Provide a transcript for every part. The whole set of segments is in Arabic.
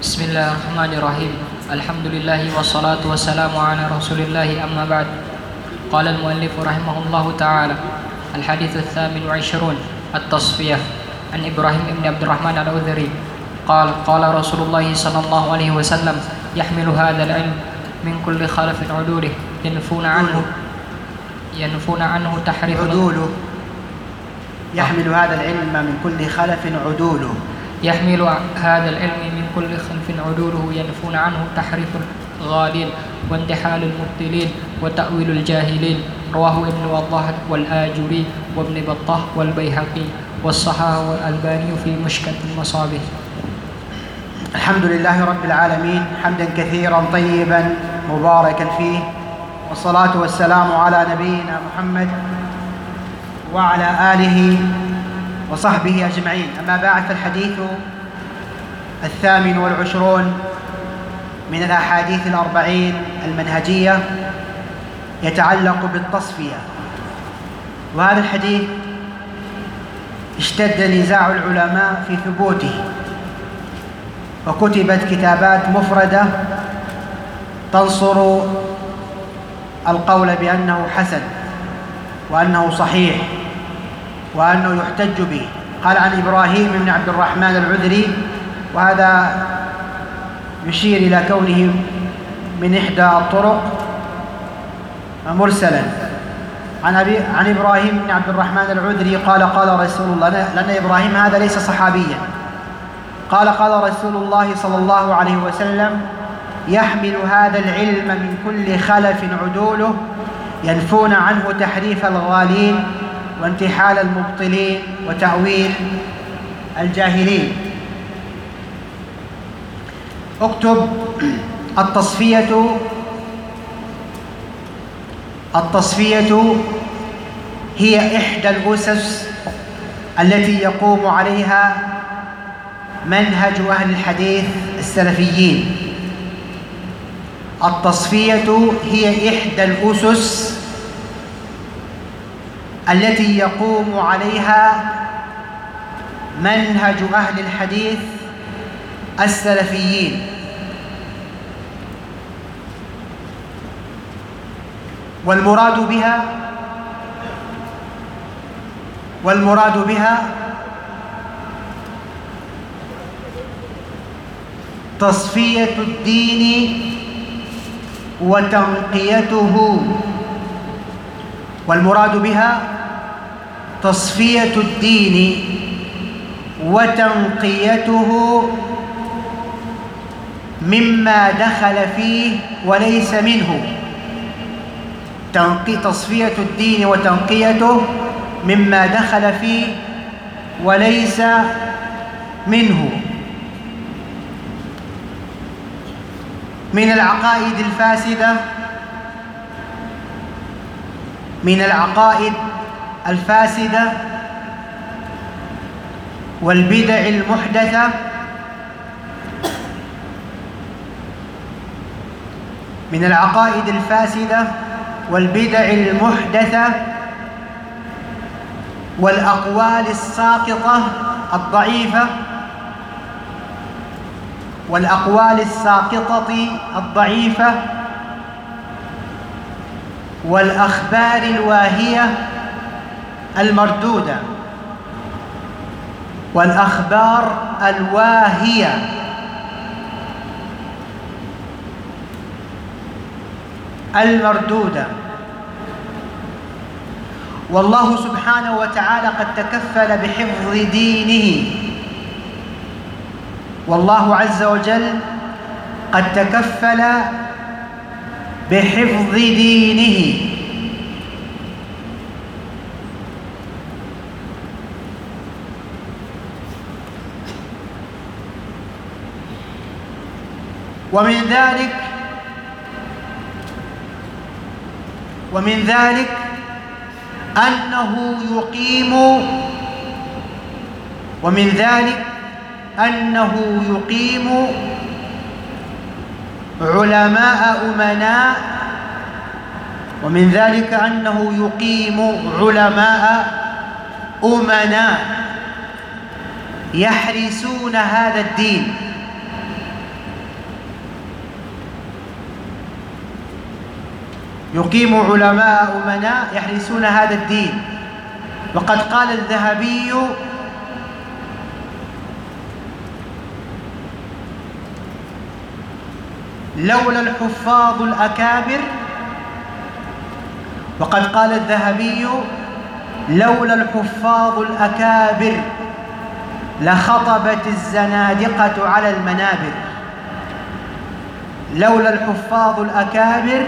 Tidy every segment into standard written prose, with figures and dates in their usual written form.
بسم الله الرحمن الرحيم. الحمد لله والصلاة والسلام على رسول الله، أما بعد. قال المؤلف رحمه الله تعالى: الحديث 28 التصفية. عن إبراهيم بن عبد الرحمن العذري قال: قال رسول الله صلى الله عليه وسلم: يحمل هذا العلم من كل خلف عدوله ينفون عنه تحريف عدوله. يحمل هذا العلم من كل خلف عدوله. يحمل هذا العلم من كل خلف عدوله ينفون عنه تحريف الغالين وانتحال المبطلين وتأويل الجاهلين. رواه ابن وضاح والآجري وابن بطة والبيهقي والصحاح والألباني في مشكل المصابيح. الحمد لله رب العالمين، حمدا كثيرا طيبا مباركا فيه، والصلاة والسلام على نبينا محمد وعلى آله وصحبه أجمعين. أما بعد، فالحديث 28 من الأحاديث 40 المنهجية يتعلق بالتصفية. وهذا الحديث اشتد نزاع العلماء في ثبوته، وكتبت كتابات مفردة تنصر القول بأنه حسن وأنه صحيح وأنه يحتج به. قال عن إبراهيم بن عبد الرحمن العذري، وهذا يشير إلى كونه من إحدى الطرق مرسلا عن إبراهيم بن عبد الرحمن العذري قال: قال رسول الله، لأن إبراهيم هذا ليس صحابيا. قال: قال رسول الله صلى الله عليه وسلم: يحمل هذا العلم من كل خلف عدوله ينفون عنه تحريف الغالين وانتحال المبطلين وتأويل الجاهلين. اكتب: التصفية هي إحدى الأسس التي يقوم عليها منهج أهل الحديث السلفيين. التصفية هي إحدى الأسس التي يقوم عليها منهج أهل الحديث السلفيين. والمراد بها تصفية الدين وتنقيته. والمراد بها تصفية الدين وتنقيته مما دخل فيه وليس منه. تصفية الدين وتنقيته مما دخل فيه وليس منه، من العقائد الفاسدة والبدع المحدثة والأقوال الساقطة الضعيفة والأخبار الواهية المردودة والله سبحانه وتعالى قد تكفل بحفظ دينه. والله عز وجل قد تكفل بحفظ دينه. ومن ذلك أنه يقيم علماء أمناء يحرسون هذا الدين يقيم علماء أمناء يحرسون هذا الدين. وقد قال الذهبي: لولا الحفاظ الأكابر، وقد قال الذهبي: لولا الحفاظ الأكابر لخطبت الزنادقة على المنابر. لولا الحفاظ الأكابر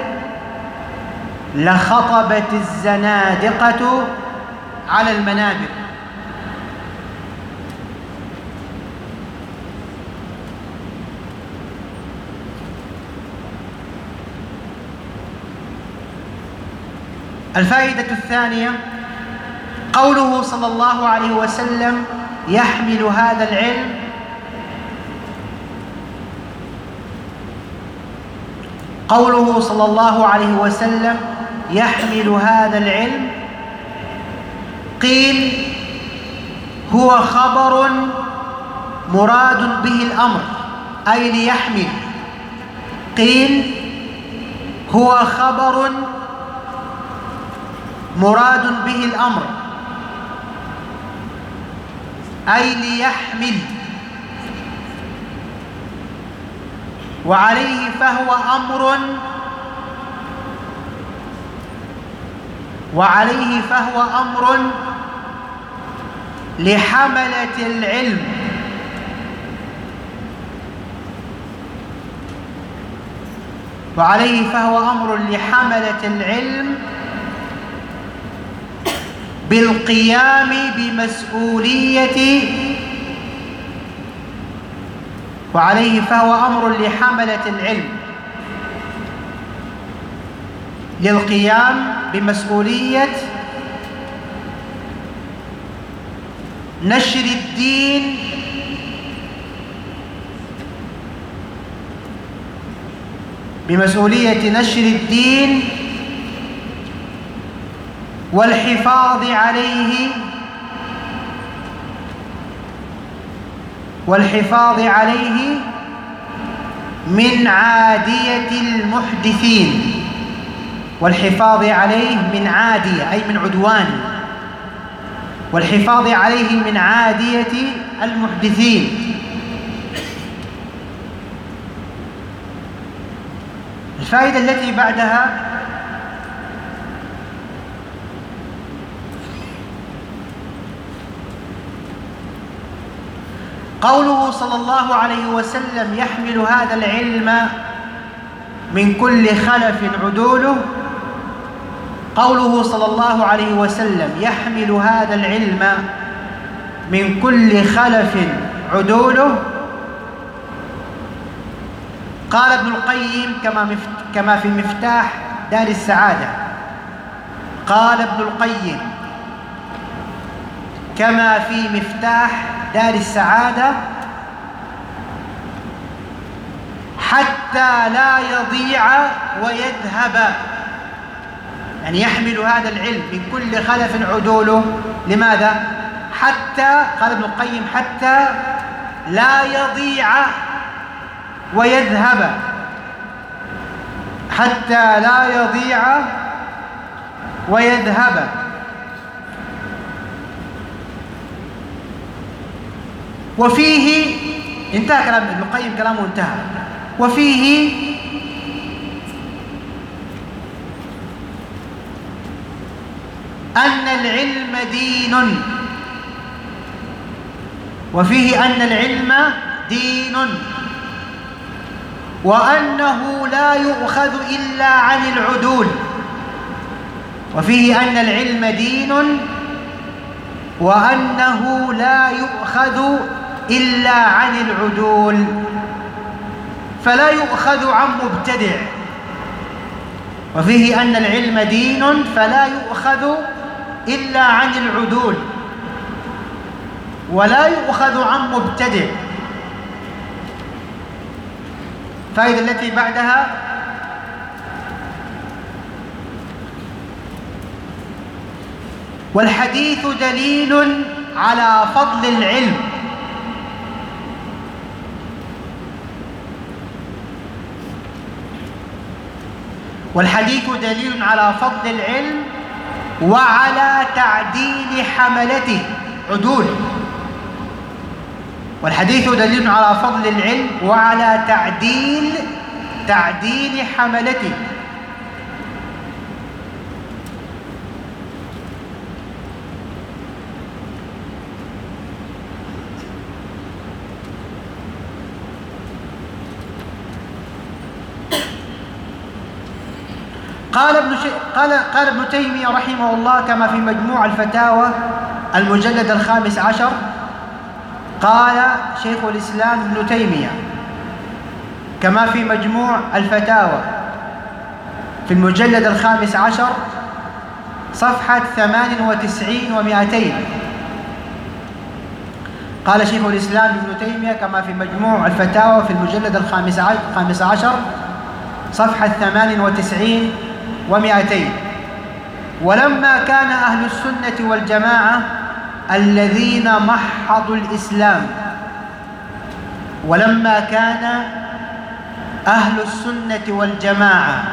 لخطبت الزنادقة على المنابر. الفائدة الثانية قوله صلى الله عليه وسلم: يحمل هذا العلم. قوله صلى الله عليه وسلم: يحمل هذا العلم، قيل هو خبر مراد به الأمر، أي ليحمل. قيل هو خبر مراد به الأمر، أي ليحمل. وعليه فهو أمر لحملة العلم. وعليه فهو أمر لحملة العلم بالقيام بمسؤولية. وعليه فهو أمر لحملة العلم للقيام بمسؤولية نشر الدين والحفاظ عليه من عادية المحدثين. والحفاظ عليه من عادية أي من عدوان، والحفاظ عليه من عادية المحدثين. الفائدة التي بعدها قوله صلى الله عليه وسلم: يحمل هذا العلم من كل خلف عدوله. قوله صلى الله عليه وسلم: يحمل هذا العلم من كل خلف عدوله. قال ابن القيم كما في مفتاح دار السعادة. قال ابن القيم كما في مفتاح دار السعادة: حتى لا يضيع ويذهب. يعني يحمل هذا العلم من كل خلف عدوله. لماذا؟ حتى، قال ابن القيم، حتى لا يضيع ويذهب. حتى لا يضيع ويذهب. وفيه انتهى كلام ابن القيم، كلامه انتهى. وفيه أن العلم دين. وفيه أن العلم دين، وأنه لا يؤخذ إلا عن العدول. وفيه أن العلم دين وأنه لا يؤخذ إلا عن العدول، فلا يؤخذ عن مبتدع. وفيه أن العلم دين فلا يؤخذ إلا عن العدول، ولا يؤخذ عن مبتدع. الفائدة التي بعدها والحديث دليل على فضل العلم. والحديث دليل على فضل العلم وعلى تعديل حملته، عدول. والحديث دليل على فضل العلم وعلى تعديل حملته. قال ابن تيمية رحمه الله كما في مجموع الفتاوى المجلد 15، قال شيخ الإسلام ابن تيمية كما في مجموع الفتاوى في المجلد 15 صفحة 98 و200، قال شيخ الإسلام ابن تيمية كما في مجموع الفتاوى في المجلد 15 صفحة 98 و200: ولما كان أهل السنة والجماعة الذين محضوا الإسلام، ولما كان أهل السنة والجماعة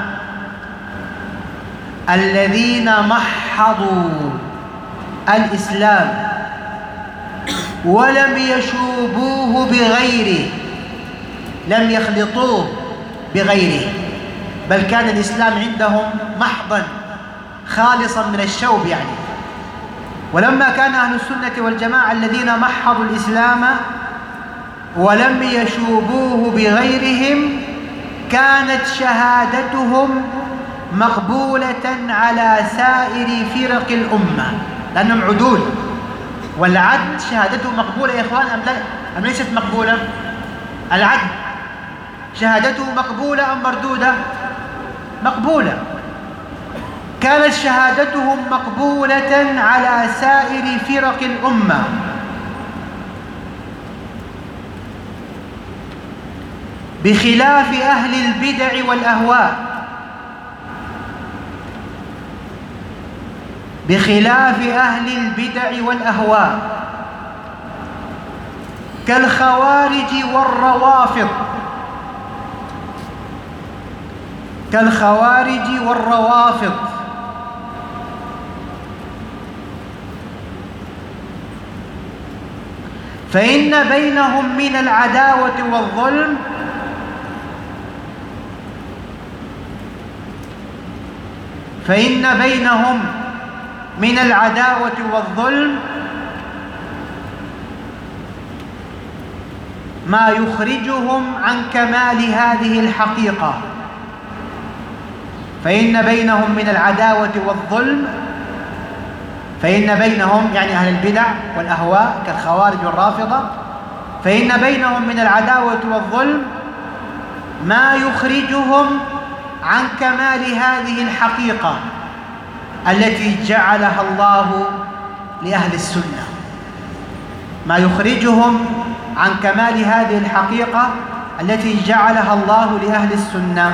الذين محضوا الإسلام ولم يشوبوه بغيره، لم يخلطوه بغيره، بل كان الإسلام عندهم محضا خالصا من الشوب يعني. ولما كان أهل السنة والجماعة الذين محضوا الإسلام ولم يشوبوه بغيرهم كانت شهادتهم مقبولة على سائر فرق الأمة، لأنهم عدول. والعدل شهادته مقبولة يا إخوان أم ليست مقبولة؟ العدل شهادته مقبولة أم مردودة؟ مقبولة. كانت شهادتهم مقبولة على سائر فرق الأمة، بخلاف أهل البدع والأهواء، بخلاف أهل البدع والأهواء كالخوارج والروافض، كالخوارج والروافض. فإن بينهم من العداوة والظلم من العداوة والظلم ما يخرجهم عن كمال هذه الحقيقة. فإن بينهم من العداوة والظلم، فإن بينهم يعني أهل البدع والأهواء كالخوارج والرافضة، فإن بينهم من العداوة والظلم ما يخرجهم عن كمال هذه الحقيقة التي جعلها الله لأهل السنة، ما يخرجهم عن كمال هذه الحقيقة التي جعلها الله لأهل السنة.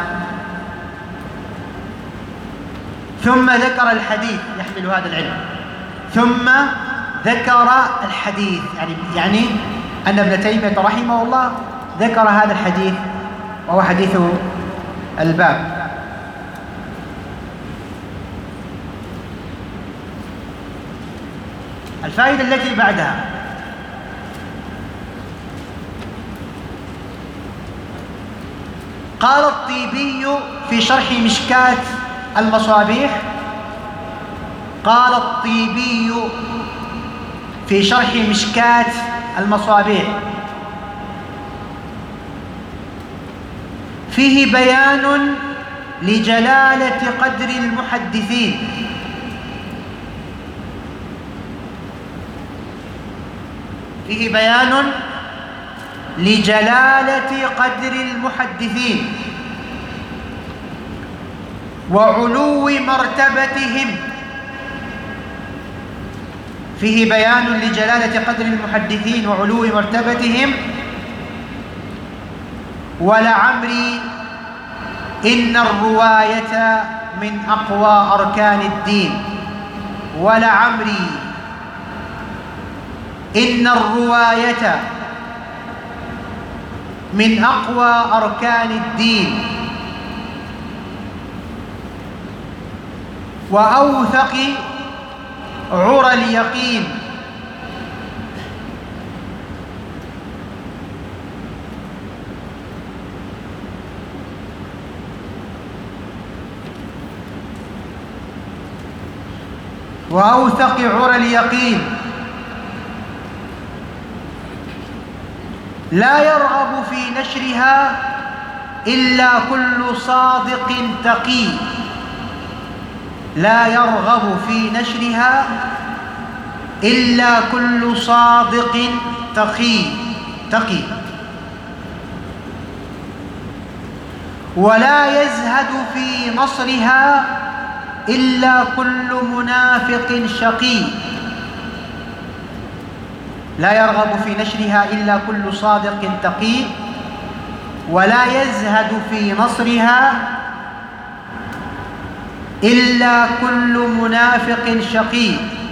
ثم ذكر الحديث يحمل هذا العلم، ثم ذكر الحديث يعني أن ابن تيمية رحمه الله ذكر هذا الحديث وهو حديث الباب. الفائدة التي بعدها: قال الطيبي في شرح مشكاة المصابيح، قال الطيبي في شرح مشكاة المصابيح: فيه بيان لجلالة قدر المحدثين، فيه بيان لجلالة قدر المحدثين وعلو مرتبتهم، فيه بيان لجلالة قدر المحدثين وعلو مرتبتهم. ولعمري إن الرواية من أقوى أركان الدين، ولعمري إن الرواية من أقوى أركان الدين، وأوثق عرى اليقين. وأوثق عرى اليقين. لا يرغب في نشرها إلا كل صادق تقي. لا يرغب في نشرها إلا كل صادق تقي. ولا يزهد في نصرها إلا كل منافق شقي. لا يرغب في نشرها إلا كل صادق تقي، ولا يزهد في نصرها إلا كل منافق شقي.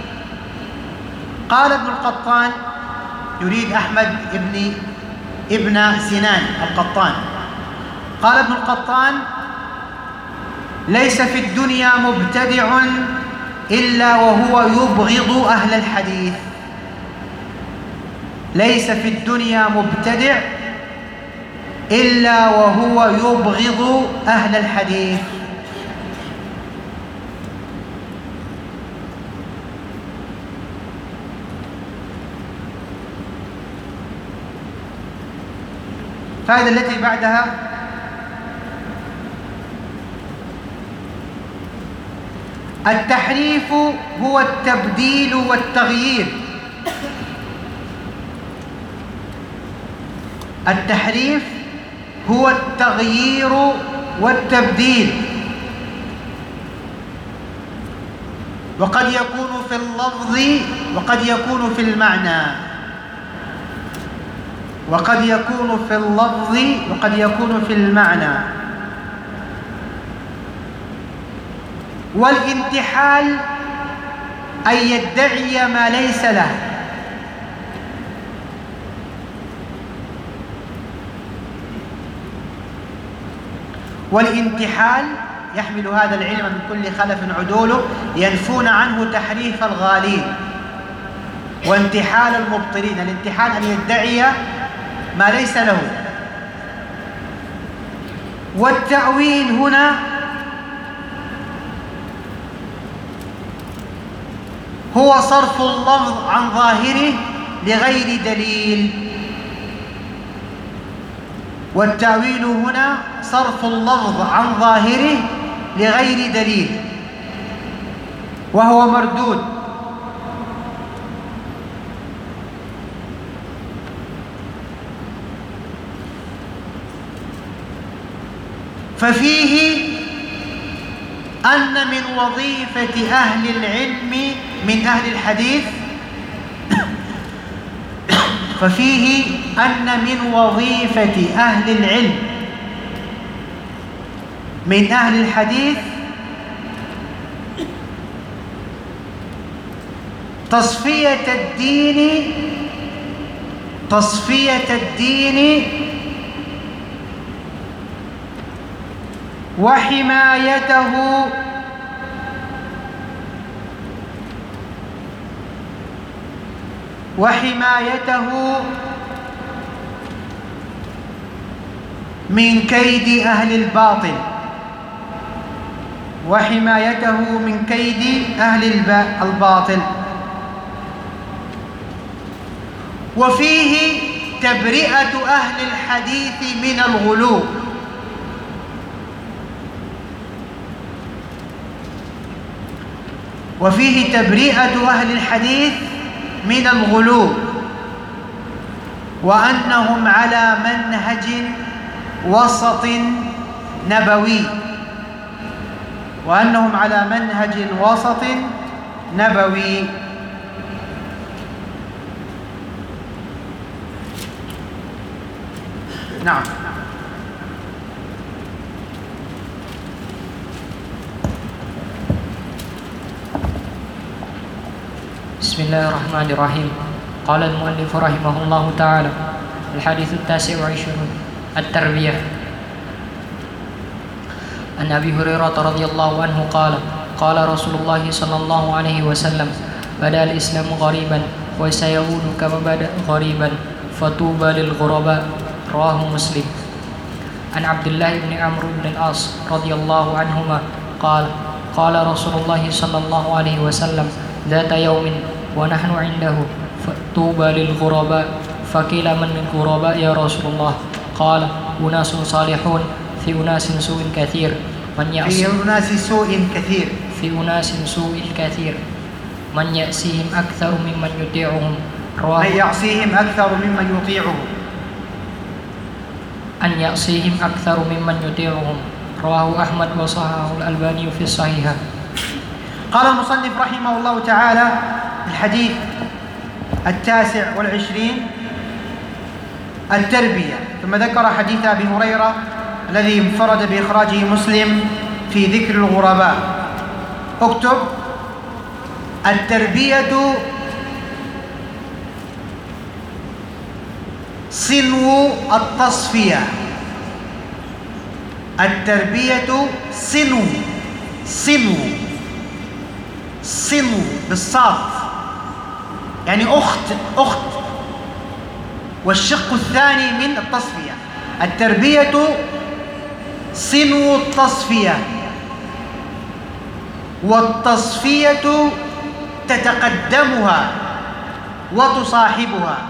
قال ابن القطان، يريد أحمد ابن سنان القطان، قال ابن القطان: ليس في الدنيا مبتدع إلا وهو يبغض أهل الحديث. ليس في الدنيا مبتدع إلا وهو يبغض أهل الحديث. الفائدة التي بعدها: التحريف هو التبديل والتغيير. التحريف هو التغيير والتبديل، وقد يكون في اللفظ وقد يكون في المعنى. وقد يكون في اللفظ وقد يكون في المعنى. والانتحال أن يدعي ما ليس له. والانتحال يحمل هذا العلم من كل خلف عدوله، ينفون عنه تحريف الغالين وانتحال المبطلين. الانتحال أن يدعي ما ليس له. والتأويل هنا هو صرف اللفظ عن ظاهره لغير دليل. والتأويل هنا صرف اللفظ عن ظاهره لغير دليل، وهو مردود. ففيه أن من وظيفة أهل العلم من أهل الحديث ففيه أن من وظيفة أهل العلم من أهل الحديث تصفية الدين وحمايته من كيد أهل الباطل. وحمايته من كيد أهل الباطل. وفيه تبرئة أهل الحديث من الغلو. وفيه تبرئة أهل الحديث من الغلو، وأنهم على منهج وسط نبوي. وأنهم على منهج وسط نبوي. نعم. بسم الله الرحمن الرحيم. قال المؤلف رحمه الله تعالى: الحديث 29 التربية. عن أبي هريرة رضي الله عنه قال: قال رسول الله صلى الله عليه وسلم بدأ الإسلام غريبا وسيعود كما بدأ غريبا فطوبى للغرباء رواه مسلم. عن عبد الله بن عمرو بن العاص رضي الله عنهما قال قال رسول الله صلى الله عليه وسلم ذات يوم ونحن عنده طوبى للغرباء فقيل من الغرباء يا رسول الله قال أناس صالحون في أناس سوء كثير في أناس سوء كثير من يأسيهم أكثر ممن يطيعهم من يعصيهم أكثر ممن يطيعهم أن يعصيهم أكثر ممن يطيعهم رواه أحمد وصححه الألباني في الصحيح. قال المصنف رحمه الله تعالى الحديث 29 التربية، ثم ذكر حديث أبي هريرة الذي انفرد بإخراجه مسلم في ذكر الغرباء. اكتب: التربية صنو التصفية. التربية صنو بالصاد، يعني أخت والشق الثاني من التصفية. التربية صنو التصفية، والتصفية تتقدمها وتصاحبها.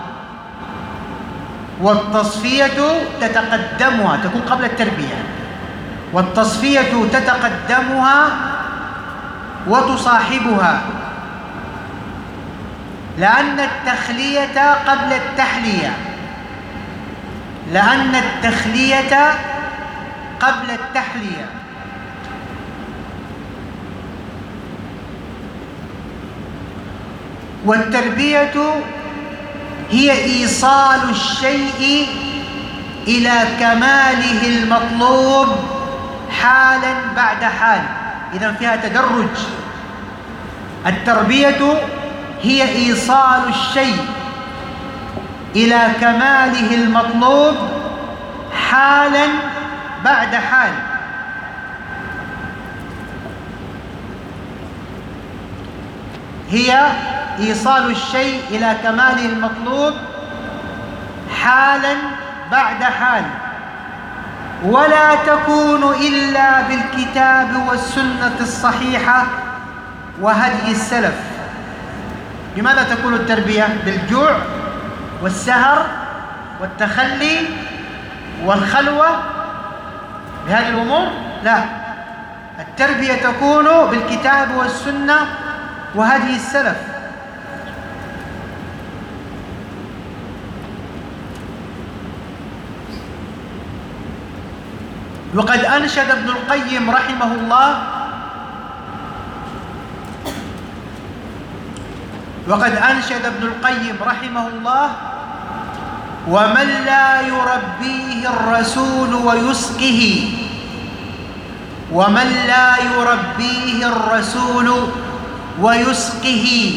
والتصفية تتقدمها، تكون قبل التربية، والتصفية تتقدمها وتصاحبها، لأن التخلية قبل التحلية، لأن التخلية قبل التحلية. والتربية هي إيصال الشيء إلى كماله المطلوب حالا بعد حال، إذن فيها تدرج. التربية هي إيصال الشيء إلى كماله المطلوب حالا بعد حال. هي إيصال الشيء إلى كماله المطلوب حالا بعد حال، ولا تكون إلا بالكتاب والسنة الصحيحة وهدي السلف. لماذا تكون التربية؟ بالجوع والسهر والتخلي والخلوة بهذه الأمور؟ لا، التربية تكون بالكتاب والسنة وهدي السلف. وقد أنشد ابن القيم رحمه الله ومن لا يربيه الرسول ويسقه، ومن لا يربيه الرسول ويسقه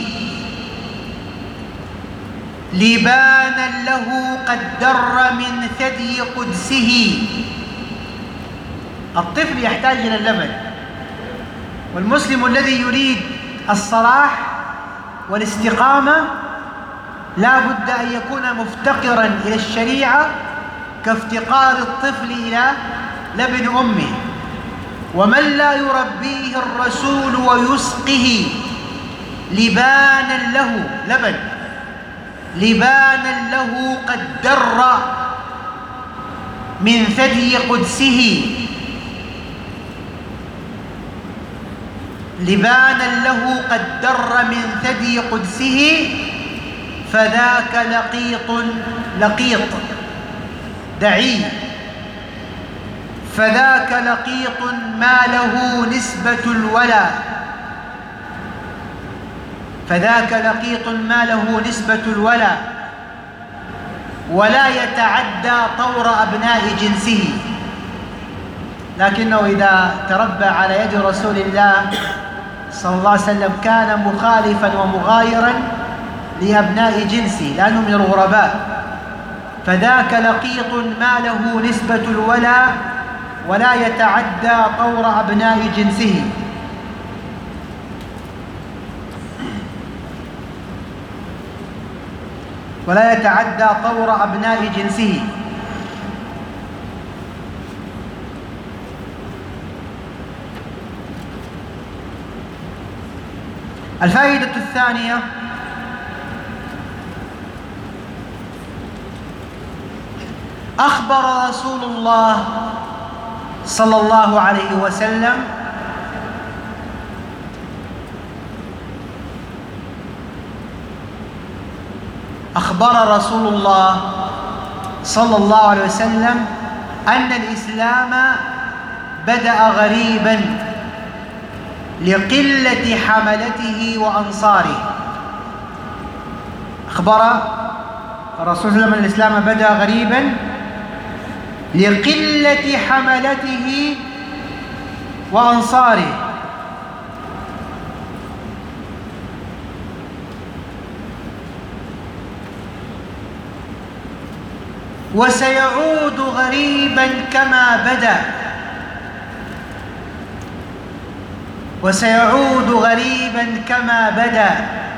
لبانا له قد در من ثدي قدسه. الطفل يحتاج إلى اللبن، والمسلم الذي يريد الصلاح والاستقامة لا بد أن يكون مفتقرا إلى الشريعة كافتقار الطفل إلى لبن أمه. ومن لا يربيه الرسول ويسقه لبانا له، لبن لبانا له قد در من ثدي قدسه، لبانا له قد در من ثدي قدسه، فذاك لقيط دعي، فذاك لقيط ما له نسبة الولا، فذاك لقيط ما له نسبة الولا، ولا يتعدى طور أبناء جنسه. لكنه إذا تربى على يد رسول الله صلى الله عليه وسلم كان مخالفا ومغايرا لأبناء جنسه لأنه من الغرباء. فذاك لقيط ما له نسبة الولا ولا يتعدى طور أبناء جنسه. ولا يتعدى طور أبناء جنسه. الفائدة الثانية: أخبر رسول الله صلى الله عليه وسلم أن الإسلام بدأ غريبا لقلة حملته وأنصاره. أخبر الرسول صلى الله عليه وسلم أن الإسلام بدأ غريبا لقلة حملته وأنصاره. وسيعود غريبا كما بدأ، وسيعود غريبا كما بدأ،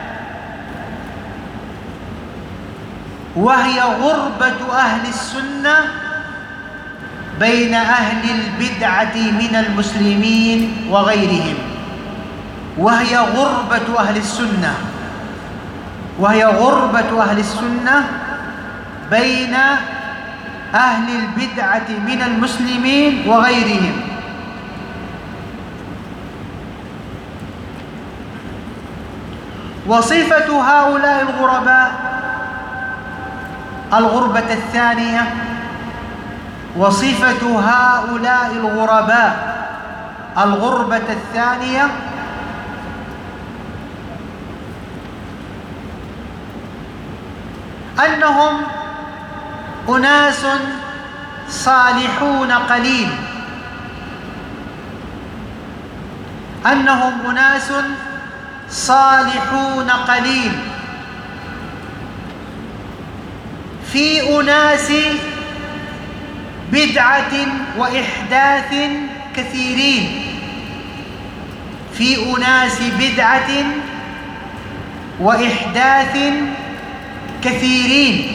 وهي غربة أهل السنة بين أهل البدعة من المسلمين وغيرهم. وهي غربة أهل السنة، وهي غربة أهل السنة بين أهل البدعة من المسلمين وغيرهم. وصفة هؤلاء الغرباء الغربة الثانية، وصفة هؤلاء الغرباء الغربة الثانية أنهم أناس صالحون قليل، أنهم أناس صالحون قليل في أناس بدعة وإحداث كثيرين، في أناس بدعة وإحداث كثيرين.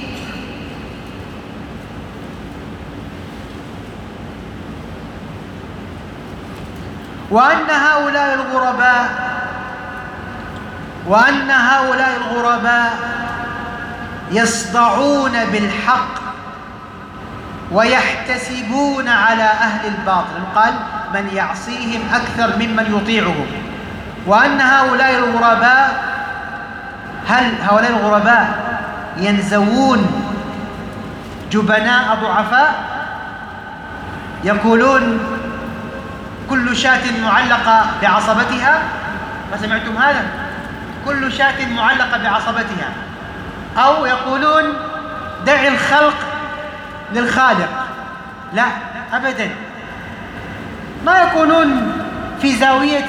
وأن هؤلاء الغرباء يصدعون بالحق ويحتسبون على أهل الباطل. قال: من يعصيهم أكثر ممن يطيعهم. وأن هؤلاء الغرباء ينزوون جبناء ضعفاء، يقولون كل شاة معلقة بعصبتها. ما سمعتم هذا؟ كل شاة معلقة بعصبتها. أو يقولون دع الخلق للخالق. لا أبدا، ما يكونون في زاوية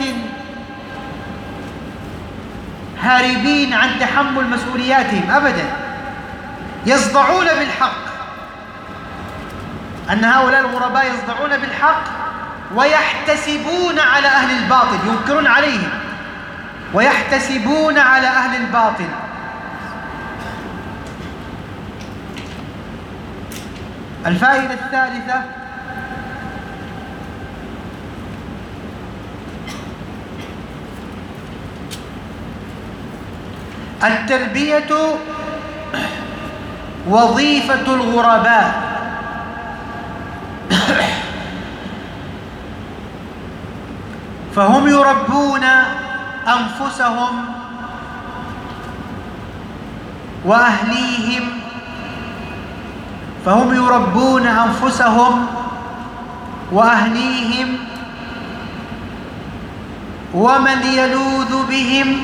هاربين عن تحمل مسؤولياتهم أبدا، يصدعون بالحق. أن هؤلاء الغرباء يصدعون بالحق ويحتسبون على أهل الباطل، ينكرون عليهم ويحتسبون على أهل الباطل. الفائدة الثالثة: التربية وظيفة الغرباء. فهم يربون أنفسهم وأهليهم، فهم يربون أنفسهم وأهليهم ومن يلوذ بهم.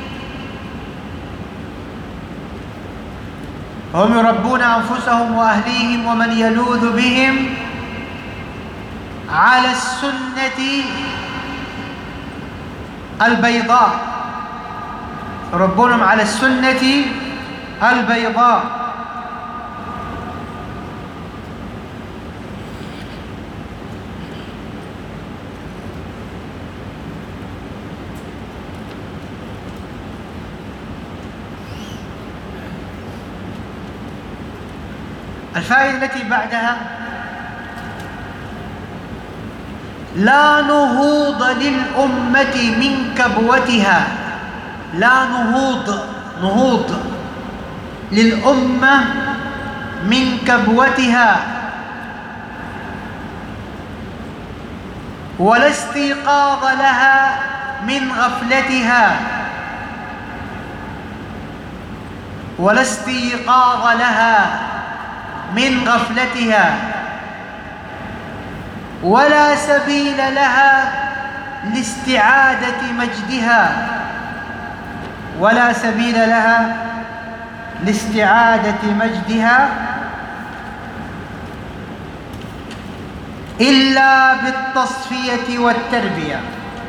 هم يربون أنفسهم وأهليهم ومن يلوذ بهم على السنة البيضاء، يربونهم على السنة البيضاء. الفائدة التي بعدها: لا نهوض للأمة من كبوتها. لا نهوض للأمة من كبوتها، ولا استيقاظ لها من غفلتها، ولا استيقاظ لها من غفلتها، ولا سبيل لها لاستعادة مجدها، ولا سبيل لها لاستعادة مجدها إلا بالتصفية والتربية.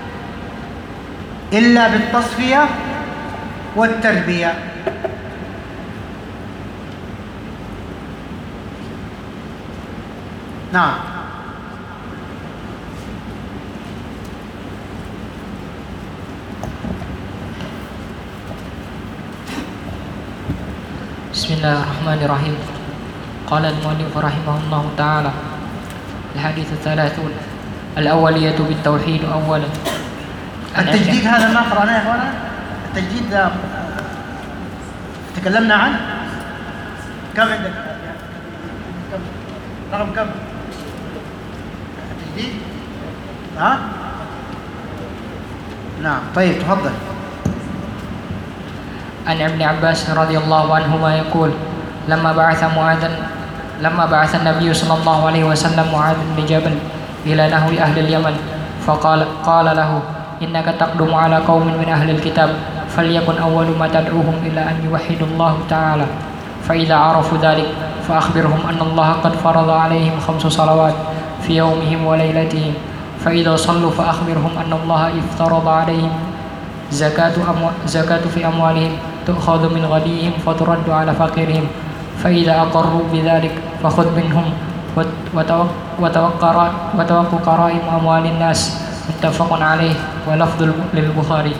إلا بالتصفية والتربية. نعم. بسم الله الرحمن الرحيم. قال المؤلف رحمه الله تعالى: الحديث 30. الأولية بالتوحيد أولا. التجديد هذا ما قرأناه يا أخوانا. التجديد ده تكلمنا عنه. كم عندك؟ رقم كم؟ التجديد؟ ها؟ نعم. طيب تفضل. عن ابن عباس رضي الله عنهما يقول: لما بعث النبي صلى الله عليه وسلم معاذ بن جبل إلى نحو أهل اليمن، قال له: إنك تقدم على قوم من أهل الكتاب، فليكن أول ما تدعوهم إلى أن يوحدوا الله تعالى، فإذا عرفوا ذلك فأخبرهم أن الله قد فرض عليهم 5 صلوات في يومهم وليلتهم، فإذا صلوا فأخبرهم أن الله افترض عليهم زكاة في أموالهم تؤخذ من غنيهم فترد على فقيرهم، فإذا أقروا بذلك فخذ منهم وتوق كرائم أموال الناس. متفق عليه ولفظ للبخاري.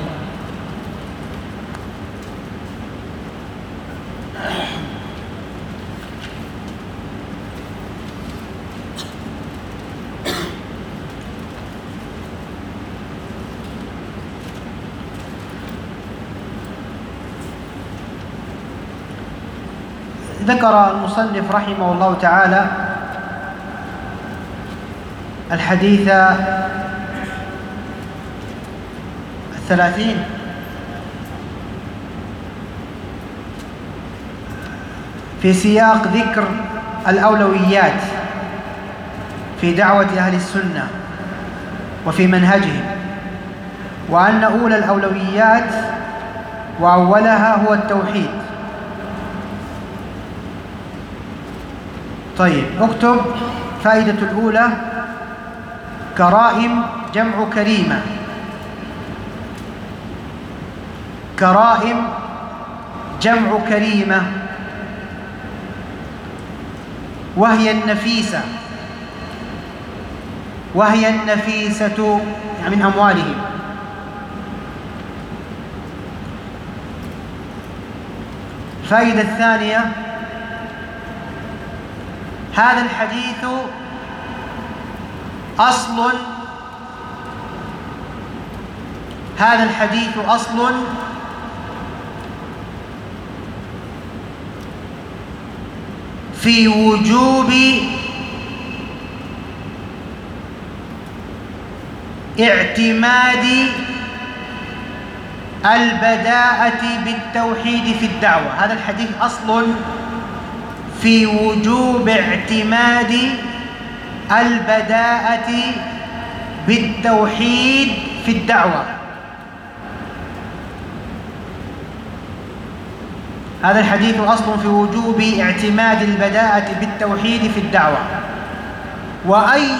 ذكر المصنف رحمه الله تعالى الحديث 30 في سياق ذكر الأولويات في دعوة أهل السنة وفي منهجهم، وأن أولى الأولويات وأولها هو التوحيد. طيب اكتب فائدة الأولى: كرائم جمع كريمة. كرائم جمع كريمة، وهي النفيسة يعني من أموالهم. الفائدة الثانية: هذا الحديث أصل في وجوب اعتماد البداءة بالتوحيد في الدعوة. هذا الحديث أصل في وجوب اعتماد البداءة بالتوحيد في الدعوة. هذا الحديث أصل في وجوب اعتماد البداءة بالتوحيد في الدعوة. وأي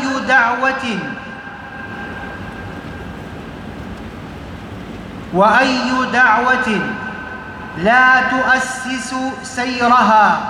دعوة لا تؤسس سيرها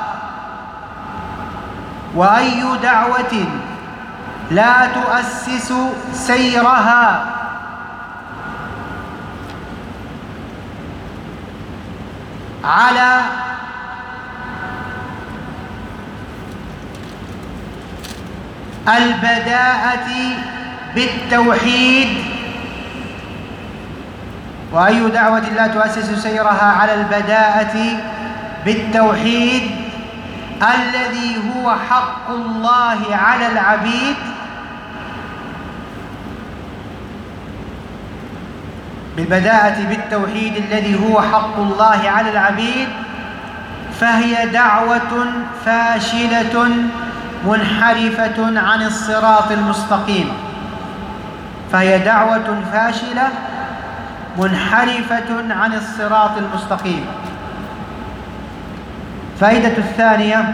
البداءة بالتوحيد. وأي دعوة لا تؤسس سيرها على البداءة بالتوحيد الذي هو حق الله على العبيد، بالبداءة بالتوحيد الذي هو حق الله على العبيد، فهي دعوة فاشلة منحرفة عن الصراط المستقيم، فهي دعوة فاشلة منحرفة عن الصراط المستقيم. فائدة الثانية: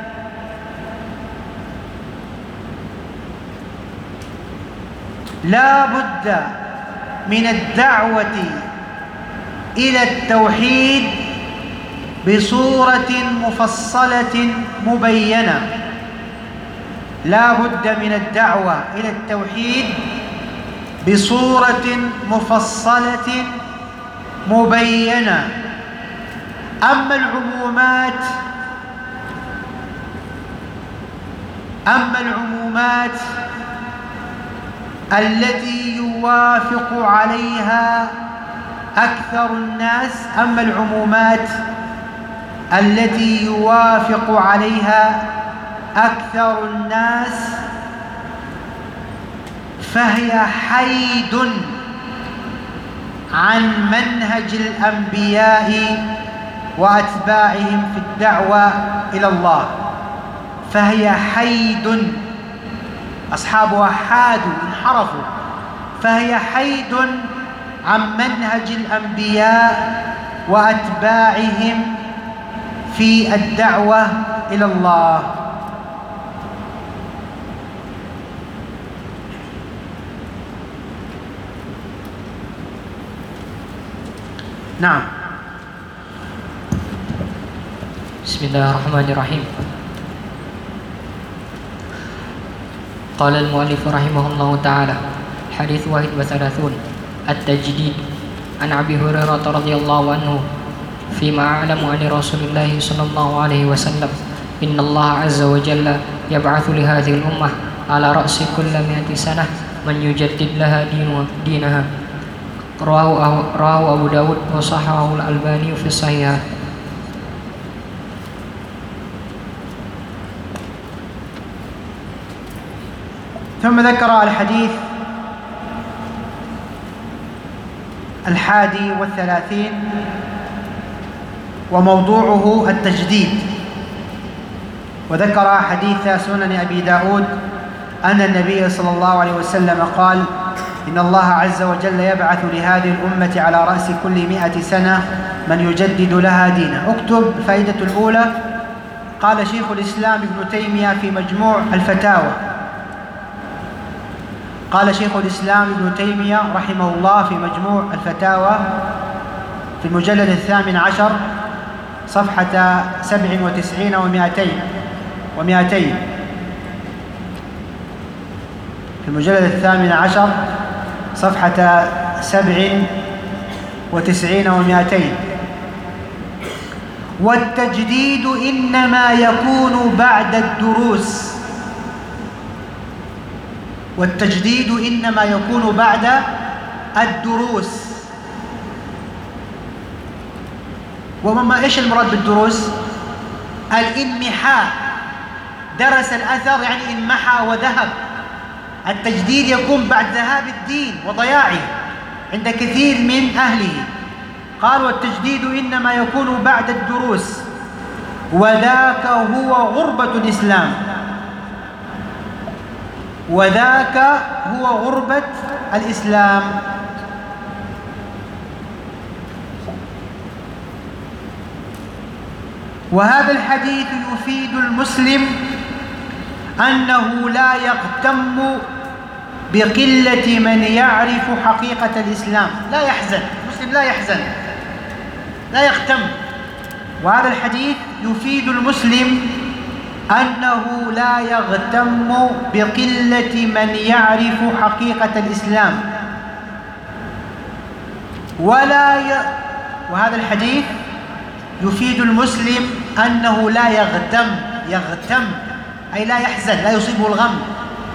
لا بد من الدعوة إلى التوحيد بصورة مفصلة مبينة. لا بد من الدعوة إلى التوحيد بصورة مفصلة مبينة. أما العمومات التي يوافق عليها أكثر الناس فهي حيد عن منهج الأنبياء وأتباعهم في الدعوة إلى الله. فهي حيد، أصحابها حادوا انحرفوا، فهي حيد عن منهج الأنبياء وأتباعهم في الدعوة إلى الله. نعم. بسم الله الرحمن الرحيم. قال المؤلف رحمه الله تعالى: حديث 31 التجديد. عن أبي هريرة رضي الله عنه فيما أعلم عن رسول الله صلى الله عليه وسلم: إن الله عز وجل يبعث لهذه الأمة على رأس كل 100 سنة من يجدد لها دينها. رواه أبو داود وصححه الألباني في الصحيح. ثم ذكر الحديث 31 وموضوعه التجديد، وذكر حديث سنن أبي داود أن النبي صلى الله عليه وسلم قال: إن الله عز وجل يبعث لهذه الأمة على رأس كل 100 سنة من يجدد لها دينه. اكتب الفائدة الأولى: قال شيخ الإسلام ابن تيمية في مجموع الفتاوى، قال شيخ الإسلام ابن تيمية رحمه الله في مجموع الفتاوى في المجلد 18 صفحة 97 و200 في المجلد 18 صفحة 97 و200: والتجديد إنما يكون بعد الدروس، والتجديد إنما يكون بعد الدروس. وما إيش المراد بالدروس؟ الانمحاء، درس الأثر يعني انمحى وذهب. التجديد يكون بعد ذهاب الدين وضياعه عند كثير من أهله. قال: والتجديد إنما يكون بعد الدروس، وذاك هو غربة الإسلام، وذاك هو غربة الإسلام. وهذا الحديث يفيد المسلم أنه لا يغتم بقلة من يعرف حقيقة الإسلام، لا يحزن المسلم، لا يغتم. وهذا الحديث يفيد المسلم أنه لا يغتم بقلة من يعرف حقيقة الإسلام وهذا الحديث يفيد المسلم أنه لا يغتم أي لا يحزن، لا يصيبه الغم،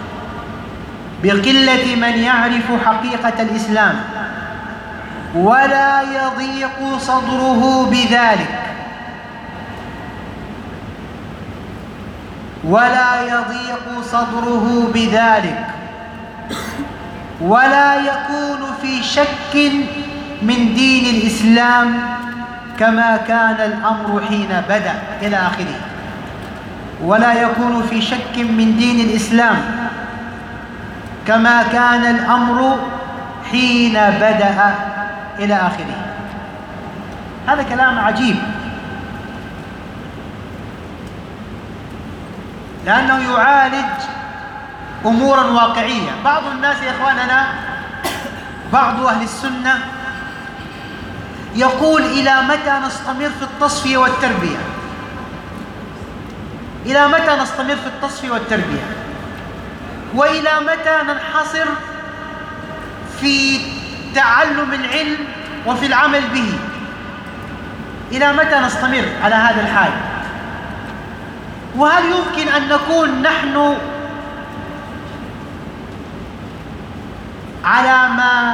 بقلة من يعرف حقيقة الإسلام ولا يضيق صدره بذلك، ولا يضيق صدره بذلك، ولا يكون في شك من دين الإسلام كما كان الأمر حين بدأ إلى آخره. ولا يكون في شك من دين الإسلام كما كان الأمر حين بدأ إلى آخره. هذا كلام عجيب، لأنه يعالج أمورا واقعية. بعض الناس يا إخواننا، بعض أهل السنة يقول: إلى متى نستمر في التصفية والتربية؟ إلى متى نستمر في التصفية والتربية؟ وإلى متى ننحصر في تعلم العلم وفي العمل به؟ إلى متى نستمر على هذا الحال؟ وهل يمكن أن نكون نحن على ما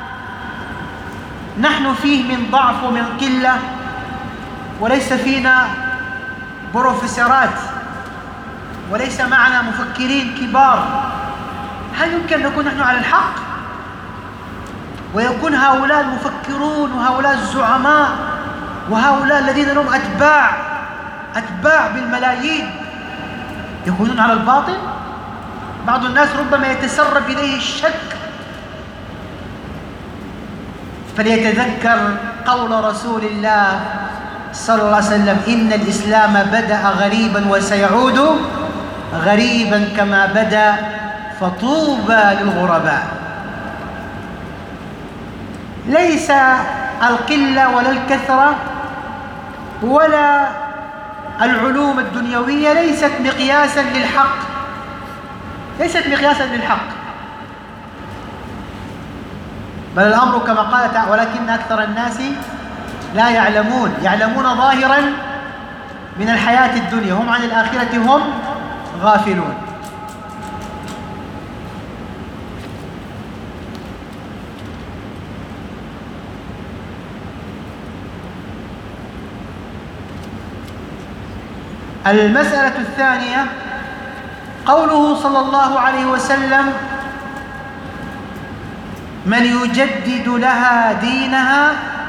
نحن فيه من ضعف ومن قلة وليس فينا بروفيسورات وليس معنا مفكرين كبار؟ هل يمكن أن نكون نحن على الحق ويكون هؤلاء المفكرون وهؤلاء الزعماء وهؤلاء الذين لهم أتباع بالملايين يكونون على الباطل؟ بعض الناس ربما يتسرب إليه الشك، فليتذكر قول رسول الله صلى الله عليه وسلم: إن الإسلام بدأ غريبا وسيعود غريبا كما بدأ، فطوبى للغرباء. ليس القلة ولا الكثرة ولا العلوم الدنيوية ليست مقياسا للحق، ليست مقياسا للحق، بل الأمر كما قال تعالى: ولكن أكثر الناس لا يعلمون. يعلمون ظاهرا من الحياة الدنيا، هم عن الآخرة هم غافلون. المسألة الثانية قوله صلى الله عليه وسلم: من يجدد لها دينها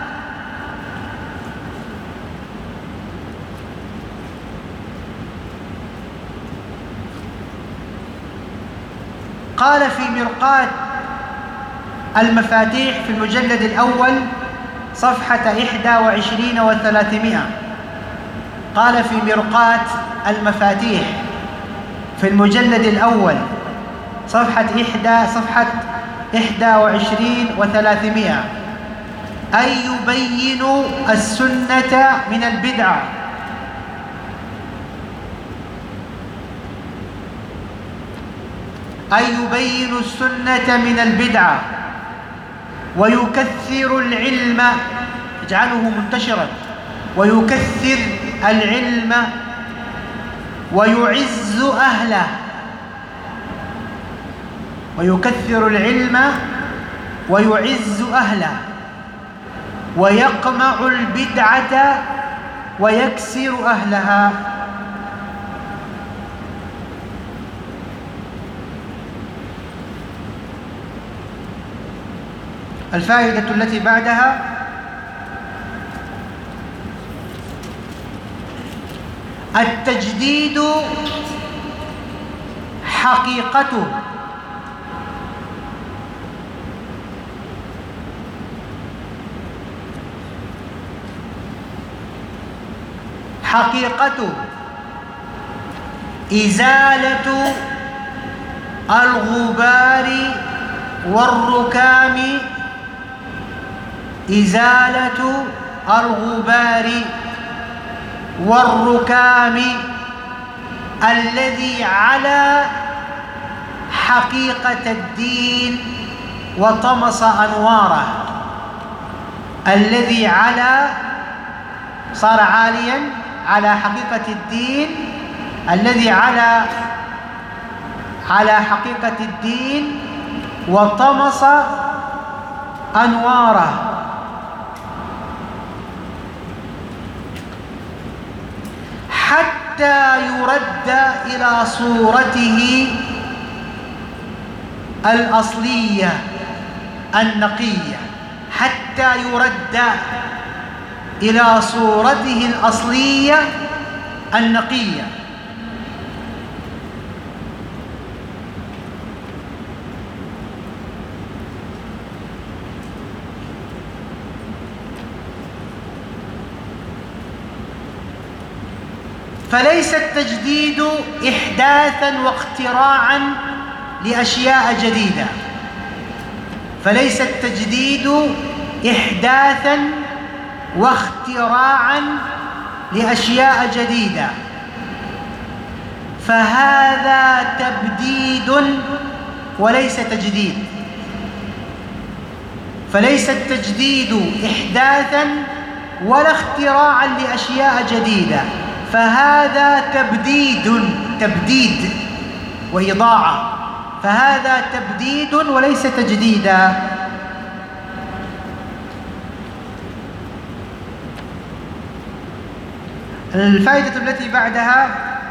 قال في مرقاة المفاتيح في المجلد الأول صفحة 21 و300. قال في مرقاة المفاتيح في المجلد الأول صفحة 21 و300: أي يبين السنة من البدعة، أي يبين السنة من البدعة ويكثر العلم، يجعله منتشرا، ويكثر العلم ويعز أهله، ويكثر العلم ويعز أهله، ويقمع البدعة ويكسر أهلها. الفائدة التي بعدها: التجديد حقيقته إزالة الغبار والركام، إزالة الغبار والركام الذي على حقيقة الدين وطمس أنواره، الذي صار عاليا على حقيقة الدين، الذي على حقيقة الدين وطمس أنواره. حتى يرد إلى صورته الأصلية النقية، حتى يرد إلى صورته الأصلية النقية. فليس التجديد إحداثا واختراعا لأشياء جديدة، فليس التجديد إحداثا واختراعا لأشياء جديدة، فهذا تبديد وليس تجديد. فليس التجديد إحداثا ولا اختراعا لأشياء جديدة، فهذا تبديد وإضاعة، فهذا تبديد وليس تجديدا. الفائدة التي بعدها: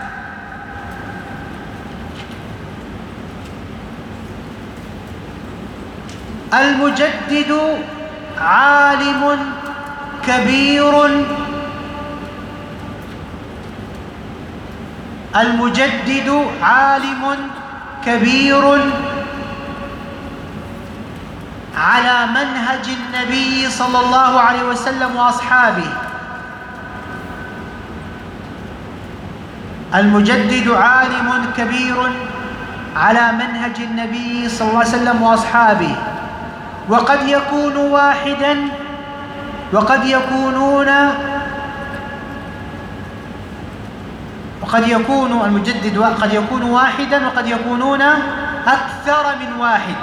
المجدد عالم كبير، المجدد عالم كبير على منهج النبي صلى الله عليه وسلم وأصحابه. المجدد عالم كبير على منهج النبي صلى الله عليه وسلم وأصحابه، وقد يكون واحدا وقد يكون المجدد قد يكون واحدا وقد يكونون أكثر من واحد.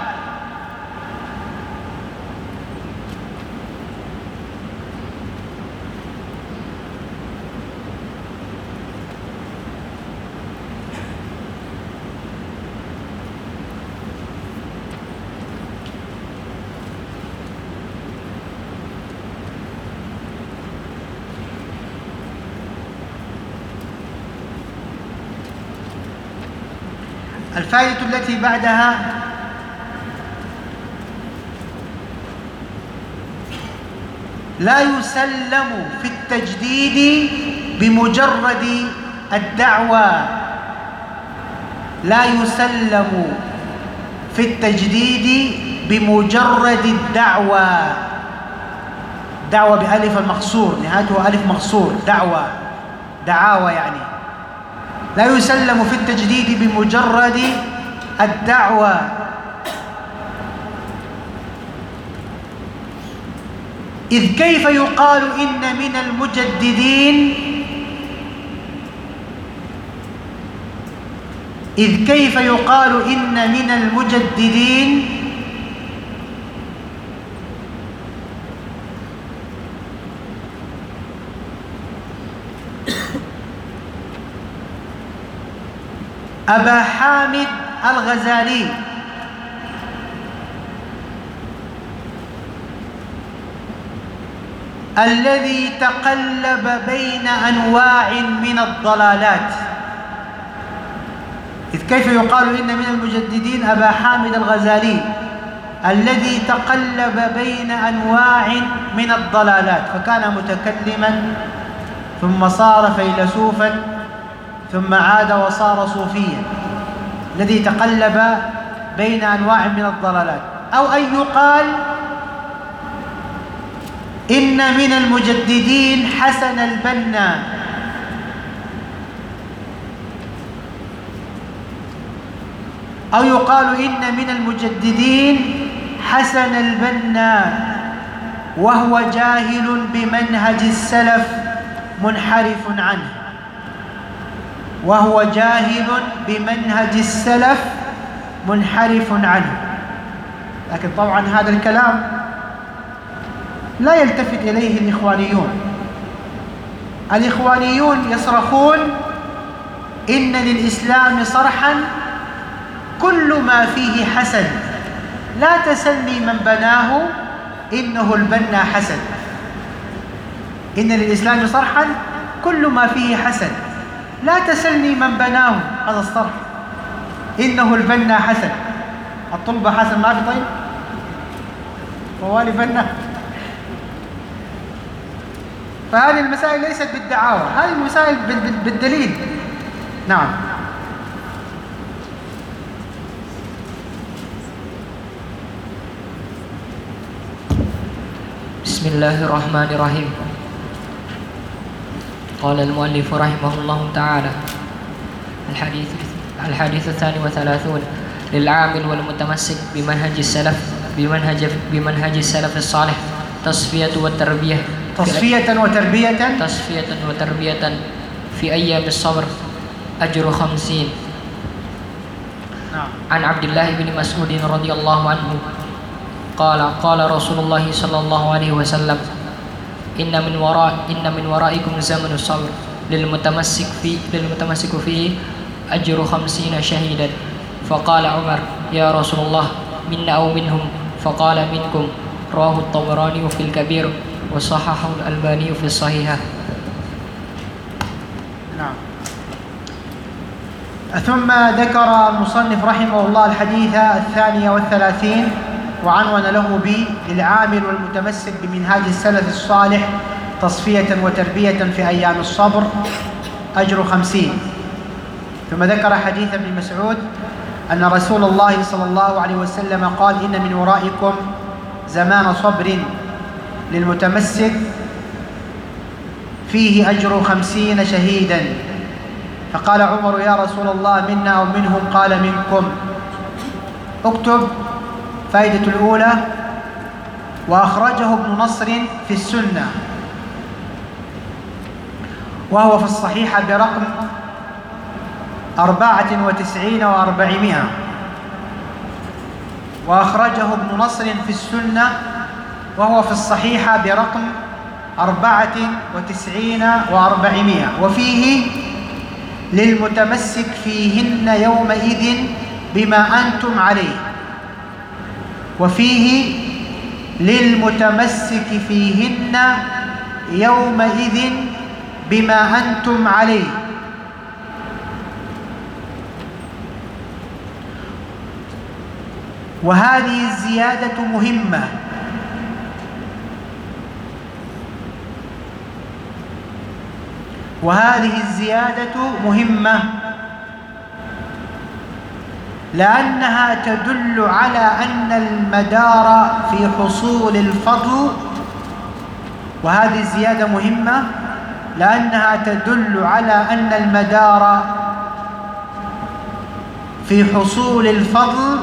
الفائدة التي بعدها: لا يسلم في التجديد بمجرد الدعوة، لا يسلم في التجديد بمجرد الدعوة، دعوة بألف المقصور، نهايته ألف مقصور، دعاوى يعني. لا يسلم في التجديد بمجرد الدعوة، إذ كيف يقال إن من المجددين أبا حامد الغزالي، الذي تقلب بين أنواع من الضلالات. إذ كيف يقال إن من المجددين أبا حامد الغزالي الذي تقلب بين أنواع من الضلالات، فكان متكلما ثم صار فيلسوفا ثم عاد وصار صوفيا، الذي تقلب بين أنواع من الضلالات. أو أن يقال إن من المجددين حسن البنا، أو يقال إن من المجددين حسن البنا وهو جاهل بمنهج السلف منحرف عنه، وهو جاهل بمنهج السلف منحرف عنه. لكن طبعا هذا الكلام لا يلتفت إليه الإخوانيون يصرخون إن للإسلام صرحا كل ما فيه حسن، لا تسلني من بناه إنه البنا حسن. إن للإسلام صرحا كل ما فيه حسن، لا تسلني من بناه، هذا الصرح، إنه البنا حسن. الطلبة حسن ما في؟ طيب موالي بنا. فهذه المسائل ليست بالدعاوى، هذه المسائل بالدليل. نعم. بسم الله الرحمن الرحيم. قال المؤلف رحمه الله تعالى: الحديث 32 للعامل والمتمسك بمنهج السلف الصالح تصفية وتربية في أيام الصبر أجر 50. عن عبد الله بن مسعود رضي الله عنه قال رسول الله صلى الله عليه وسلم: إن من ورائكم زمن الصبر للمتمسك فيه أجر 50 شهيدا. فقال عمر: يا رسول الله منا أو منهم؟ فقال: منكم. رواه الطبراني في الكبير وصححه الألباني في الصحيحة. نعم. ثم ذكر المصنف رحمه الله الحديث 32 وعنون له للعامل والمتمسك بمنهاج السلف الصالح تصفية وتربية في أيام الصبر أجر 50. ثم ذكر حديث ابن مسعود أن رسول الله صلى الله عليه وسلم قال: إن من ورائكم زمان صبر للمتمسك فيه أجر 50 شهيدا. فقال عمر: يا رسول الله منا أو منهم؟ قال: منكم. اكتب فائدة الأولى: وأخرجه ابن نصر في السنة، وهو في الصحيحة برقم 94 و400. وأخرجه ابن نصر في السنة وهو في الصحيحة برقم 94 و400. وفيه: للمتمسك فيهن يومئذ بما أنتم عليه. وفيه: للمتمسك فيهن يومئذ بما أنتم عليه. وهذه الزيادة مهمة، لأنها تدل على أن المدار في حصول الفضل. وهذه الزيادة مهمة لأنها تدل على أن المدار في حصول الفضل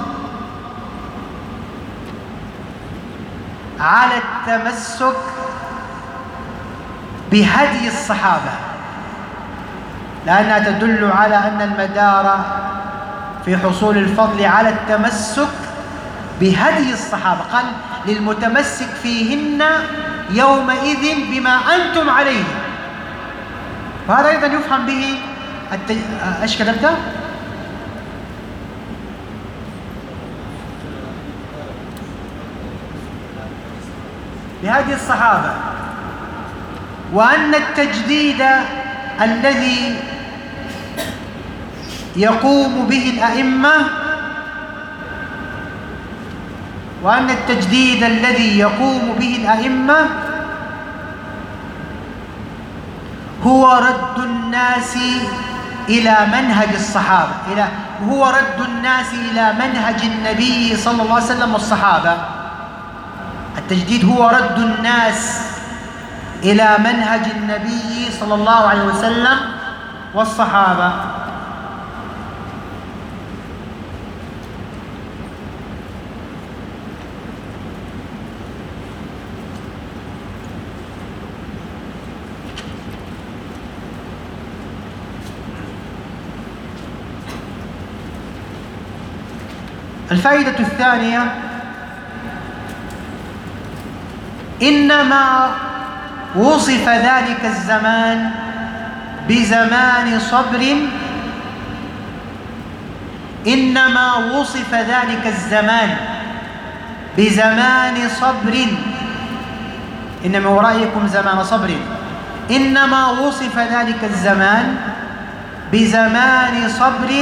على التمسك بهدي الصحابة. لأنها تدل على أن المدار في حصول الفضل على التمسك بهدي الصحابة. قال: للمتمسك فيهن يومئذ بما أنتم عليه. وهذا أيضا يفهم به إيش كتبت؟ بهدي الصحابة. وأن التجديد الذي يقوم به الأئمة هو رد الناس إلى منهج الصحابة، هو رد الناس إلى منهج النبي صلى الله عليه وسلم والصحابة. التجديد هو رد الناس إلى منهج النبي صلى الله عليه وسلم والصحابة. الفائدة الثانية: إنما وصف ذلك الزمان بزمان صبر، إنما وصف ذلك الزمان بزمان صبر، إن من ورائكم زمان صبر، إنما وصف ذلك الزمان بزمان صبر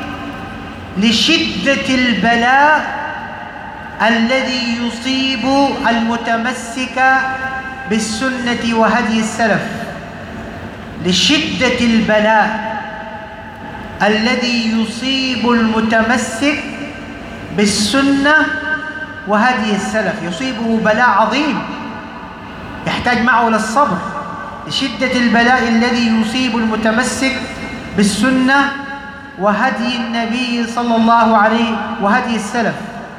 لشدة البلاء الذي يصيب المتمسك بالسنة وهدي السلف، لشدة البلاء الذي يصيب المتمسك بالسنة وهدي السلف، يصيبه بلاء عظيم يحتاج معه للصبر، لشدة البلاء الذي يصيب المتمسك بالسنة وهدي النبي صلى الله عليه وهدي السلف.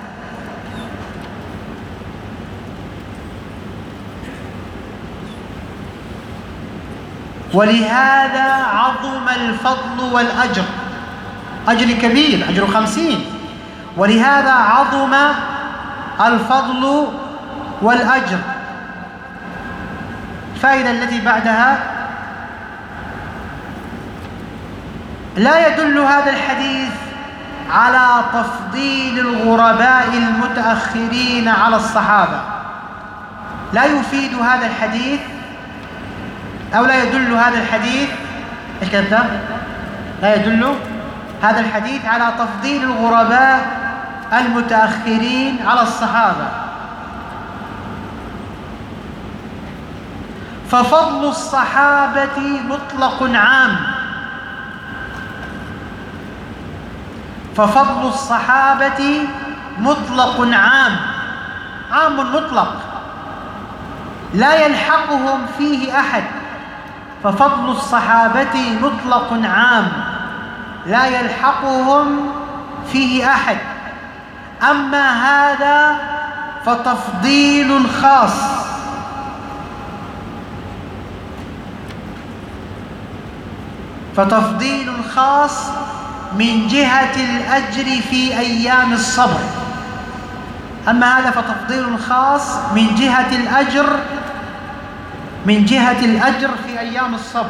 ولهذا عظم الفضل والأجر، أجر كبير، أجر 50، ولهذا عظم الفضل والأجر. الفائدة التي بعدها: لا يدل هذا الحديث على تفضيل الغرباء المتأخرين على الصحابة، لا يفيد هذا الحديث أو لا يدل هذا الحديث، إيش كتبت؟ لا يدل هذا الحديث على تفضيل الغرباء المتأخرين على الصحابة، ففضل الصحابة مطلق عام، ففضل الصحابة مطلق عام، عام مطلق لا يلحقهم فيه أحد، ففضل الصحابة مطلق عام لا يلحقهم فيه أحد. أما هذا فتفضيل خاص، فتفضيل خاص من جهة الأجر في أيام الصبر. أما هذا فتفضيل خاص من جهة الأجر، من جهة الأجر في أيام الصبر.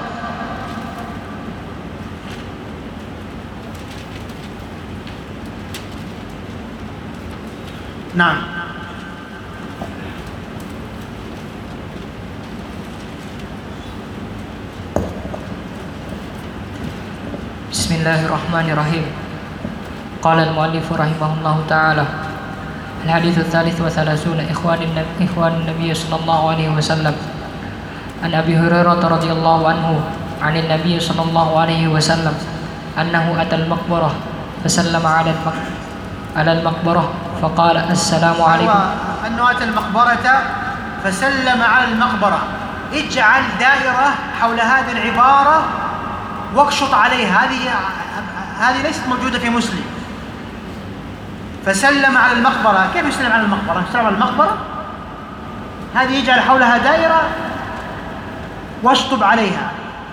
نعم. بسم الله الرحمن الرحيم. قال المؤلف رحمه الله تعالى: الحديث الثالث وثلاثون: إخوان النبي صلى الله عليه وسلم. عن أبي هريرة رضي الله عنه عن النبي صلى الله عليه وسلم أنه أتى المقبرة فسلم على المقبرة فقال: السلام عليكم. أنه أتى المقبرة فسلم على المقبرة. اجعل دائرة حول هذه العبارة واقشط عليها، هذه ليست موجودة في مسلم. فسلم على المقبرة، كيف يسلم على المقبرة؟ يسلم على المقبرة، هذه يجعل حولها دائرة واشطب عليها،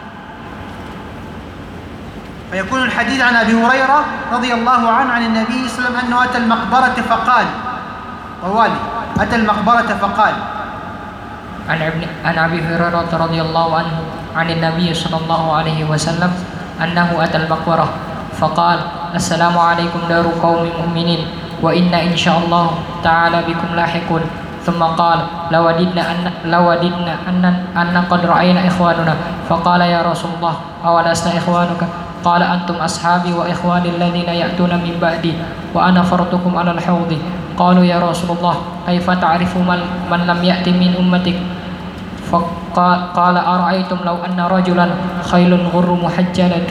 فيكون الحديث عن أبي هريرة رضي الله عنه عن النبي صلى الله عليه وسلم أنه أتى المقبرة فقال، طوالي أتى المقبرة فقال. عن أبي هريرة رضي الله عنه عن النبي صلى الله عليه وسلم أنه أتى المقبرة فقال: السلام عليكم دار قوم مؤمنين وإنا إن شاء الله تعالى بكم لاحقون. ثم قال: لوددنا أن قد رأينا إخواننا. فقال: يا رسول الله أولسنا إخوانك؟ قال: أنتم أصحابي وإخواني الذين يأتون من بعدي وأنا فرطكم على الحوض. قالوا: يا رسول الله كيف تعرف من لم يأت من أمتك؟ فقال: أرأيتم لو أن رجلا خيل غر محجلة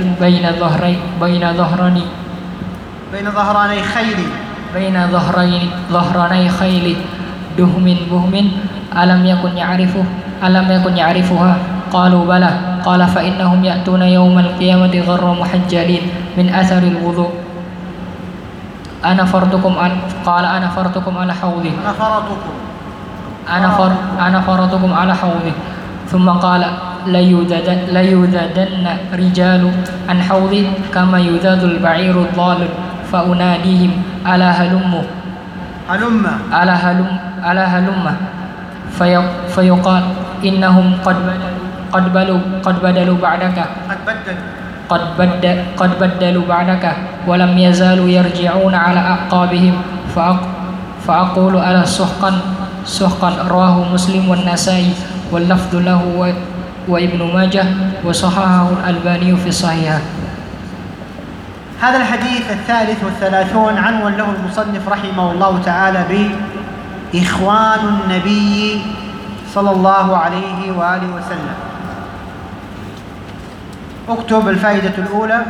بين ظهراني خيل دهم بهم ألم يكن يعرفها؟ قالوا: بلى. قال: فإنهم يأتون يوم القيامة غر محجلين من أثر الوضوء. قال: أنا فرطكم على حوضي. أنا فرطكم على حوضي. ثم قال: ليذادن رجال عن حوضي كما يذاد البعير الضال فأناديهم: ألا هلم فيقال: إنهم قد بدلوا بعدك ولم يزالوا يرجعون على أعقابهم فأقول ألا سحقا سحقا. رواه مسلم والنسائي واللفظ له وابن ماجه وصححه الألباني في صحيحه. هذا الحديث 33 عنوان له المصنف رحمه الله تعالى بإخوان النبي صلى الله عليه وآله وسلم. اكتب الفائدة الأولى: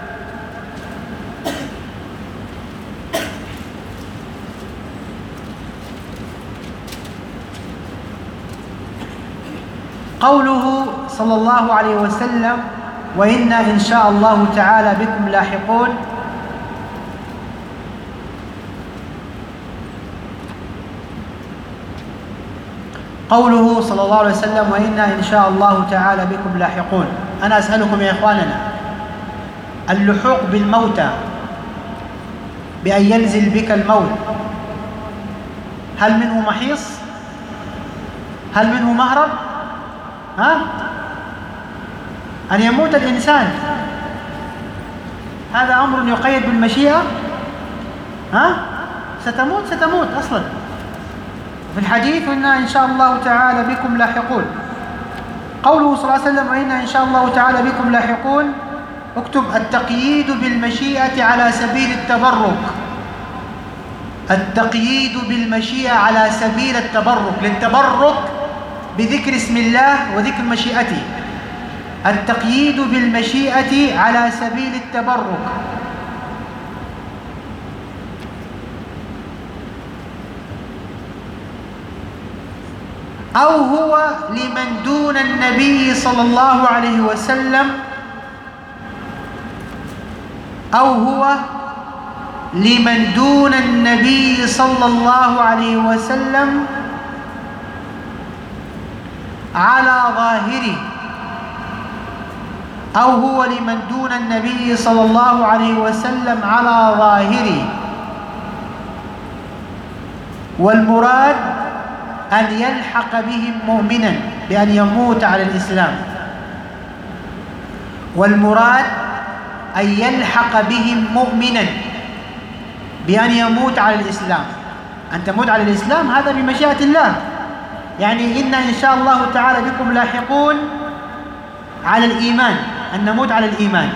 قوله صلى الله عليه وسلم: وإنا إن شاء الله تعالى بكم لاحقون. قوله صلى الله عليه وسلم: وإنا إن شاء الله تعالى بكم لاحقون. أنا أسألكم يا إخواننا، اللحوق بالموتى بأن ينزل بك الموت، هل منه محيص؟ هل منه مهرب؟ أن يموت الإنسان هذا أمر يقيد بالمشيئة؟ ستموت أصلا. في الحديث: وإنا إن شاء الله تعالى بكم لاحقون. قوله صلى الله عليه وسلم: وإنا إن شاء الله تعالى بكم لاحقون. اكتب: التقييد بالمشيئة على سبيل التبرك. التقييد بالمشيئة على سبيل التبرك، للتبرك بذكر اسم الله وذكر مشيئته. التقييد بالمشيئة على سبيل التبرك. أو هو لمن دون النبي صلى الله عليه وسلم، أو هو لمن دون النبي صلى الله عليه وسلم على ظاهره، أو هو لمن دون النبي صلى الله عليه وسلم على ظاهره. والمراد أن يلحق بهم مؤمنا بأن يموت على الإسلام. والمراد أن يلحق بهم مؤمنا بأن يموت على الإسلام. أن تموت على الإسلام هذا بمشيئة الله، يعني إن شاء الله تعالى بكم لاحقون على الإيمان، أن نموت على الإيمان.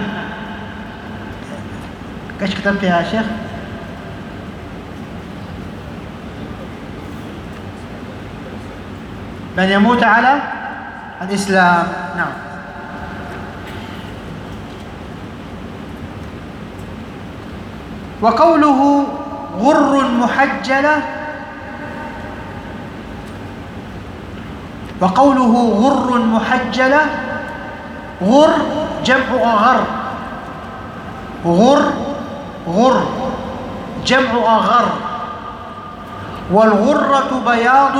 كيف كتبت يا شيخ؟ بأن يموت على الإسلام. نعم. وقوله غر محجلة، وقوله غر محجلة، غر جمع أغر، غر جمع أغر. والغرة بياض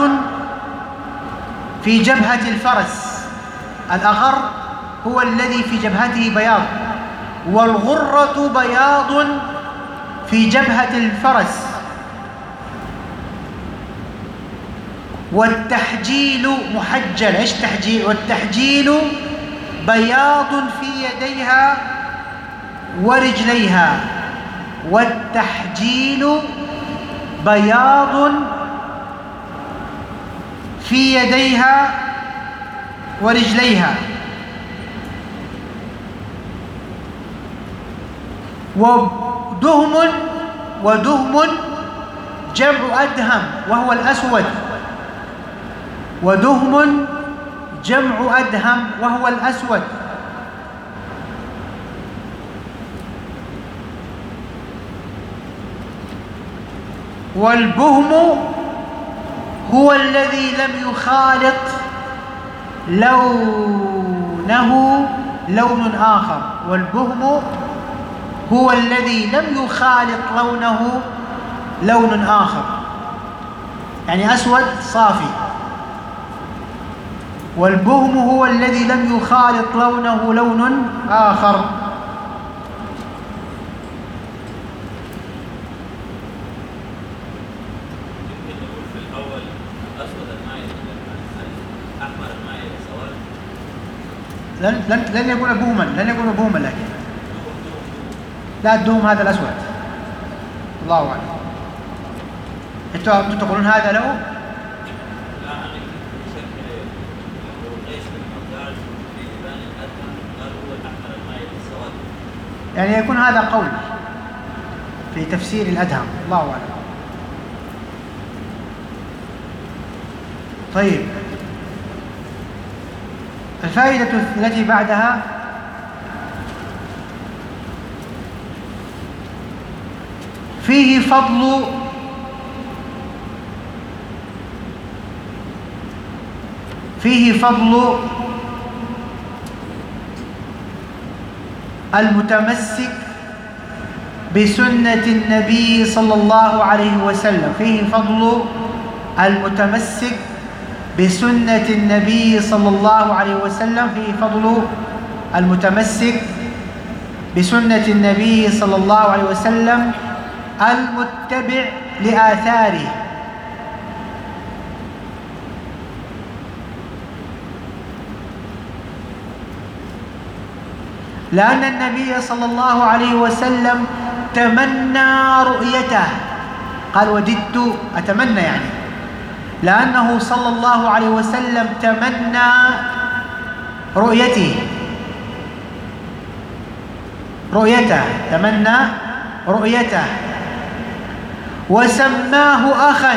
في جبهة الفرس. الأغر هو الذي في جبهته بياض، والغرة بياض في جبهة الفرس. والتحجيل محجل. ايش تحجيل؟ والتحجيل بياض في يديها ورجليها. والتحجيل بياض في يديها ورجليها. ودهم جمع أدهم وهو الأسود. ودهم جمع أدهم وهو الأسود. والبهم هو الذي لم يخالط لونه لون آخر. والبهم هو الذي لم يخالط لونه لون آخر، يعني أسود صافي. والبهم هو الذي لم يخالط لونه لون آخر. لن يكون بوما، لن يكون بوما، لكن لا، الدوم هذا الأسود. الله أعلم. أنتم تقولون هذا له؟ يعني يكون هذا قول في تفسير الأدهم، الله أعلم. طيب، الفائدة التي بعدها: فيه فضل المتمسك بسنة النبي صلى الله عليه وسلم. فيه فضل المتمسك بسنة النبي صلى الله عليه وسلم. فيه فضل المتمسك بسنة النبي صلى الله عليه وسلم المتبع لآثاره. لأن النبي صلى الله عليه وسلم تمنى رؤيته، قال وددت، أتمنى يعني، لأنه صلى الله عليه وسلم تمنى رؤيته، تمنى رؤيته، وسماه أخا.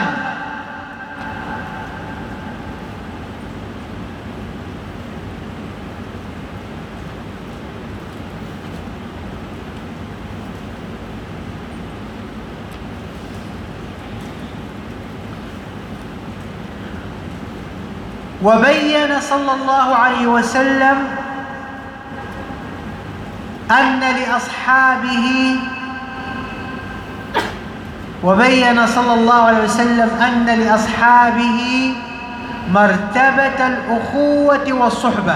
وبين صلى الله عليه وسلم أن لأصحابه مرتبة الأخوة والصحبة.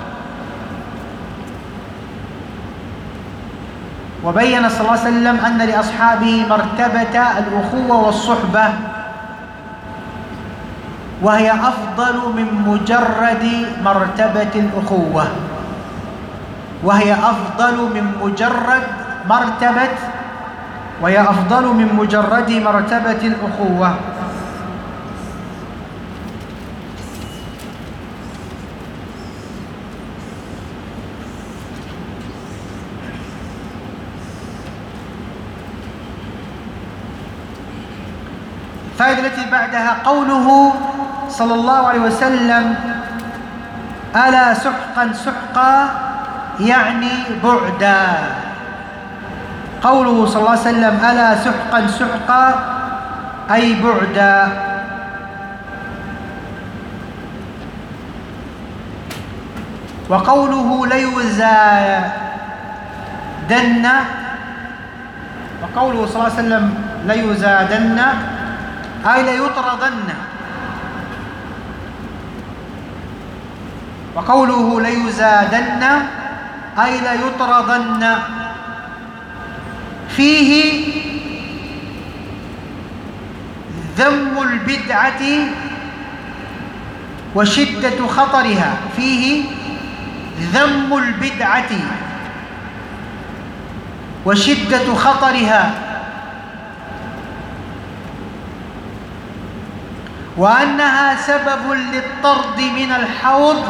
وبين صلى الله عليه وسلم أن لأصحابه مرتبة الأخوة والصحبة، وهي أفضل من مجرد مرتبة الأخوة، وهي أفضل من مجرد مرتبة الأخوة. الفائدة التي بعدها: قوله صلى الله عليه وسلم ألا سحقا سحقا، يعني بعدا. قوله صلى الله عليه وسلم ألا سحقا سحقا أي بعدا. وقوله ليزادن، وقوله صلى الله عليه وسلم ليزادن أي ليطردن. وقوله ليزادن أي ليطردن. فيه ذم البدعة وشدة خطرها. فيه ذم البدعة وشدة خطرها، وأنها سبب للطرد من الحوض،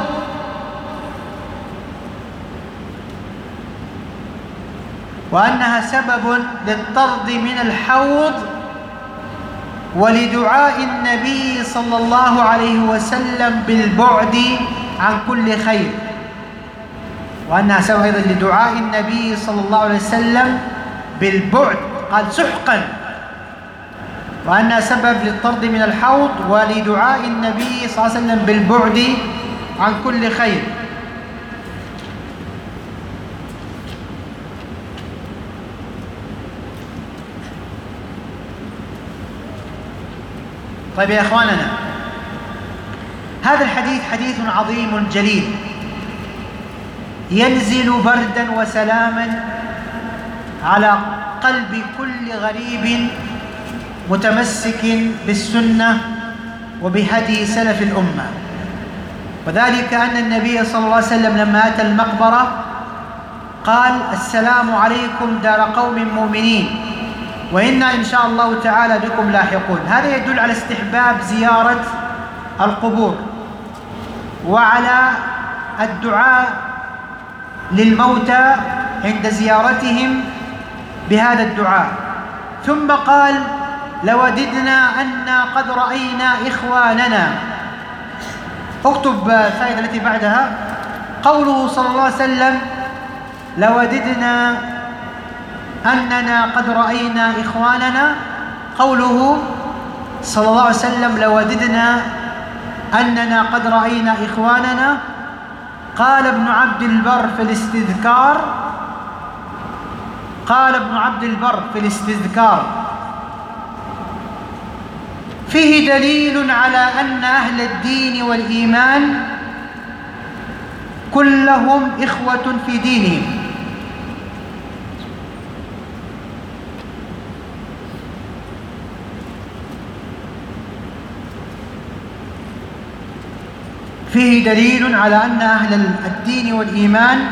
ولدعاء النبي صلى الله عليه وسلم بالبعد عن كل خير. وأنها سبب أيضا لدعاء النبي صلى الله عليه وسلم بالبعد، قال سحقا، وأنها سبب للطرد من الحوض ولدعاء النبي صلى الله عليه وسلم بالبعد عن كل خير. طيب يا إخواننا، هذا الحديث حديث عظيم جليل، ينزل بردا وسلاما على قلب كل غريب متمسك بالسنة وبهدي سلف الأمة. وذلك أن النبي صلى الله عليه وسلم لما أتى المقبرة قال: السلام عليكم دار قوم مؤمنين، وإنا إن شاء الله تعالى بكم لاحقون. هذا يدل على استحباب زيارة القبور وعلى الدعاء للموتى عند زيارتهم بهذا الدعاء. ثم قال: لوددنا أنا قد رأينا إخواننا. اكتب الفائدة التي بعدها. قوله صلى الله عليه وسلم: لوددنا أننا قد رأينا إخواننا. قوله صلى الله عليه وسلم: لوددنا أننا قد رأينا إخواننا. قال ابن عبد البر في الاستذكار، قال ابن عبد البر في الاستذكار: فيه دليل على أن أهل الدين والإيمان كلهم إخوة في دينهم. فيه دليل على أن أهل الدين والإيمان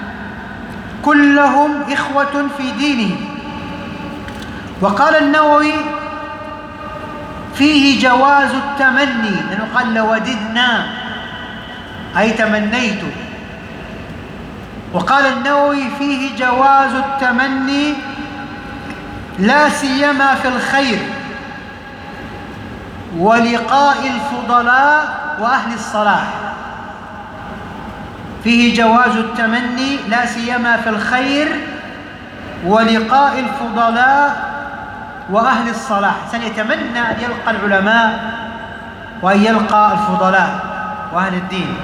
كلهم إخوة في دينهم. وقال النووي: فيه جواز التمني، لأنه قال: لوددنا أي تمنيت. وقال النووي: فيه جواز التمني لا سيما في الخير ولقاء الفضلاء وأهل الصلاح. فيه جواز التمني لا سيما في الخير ولقاء الفضلاء وأهل الصلاح. سنتمنى أن يلقى العلماء وأن يلقى الفضلاء وأهل الدين.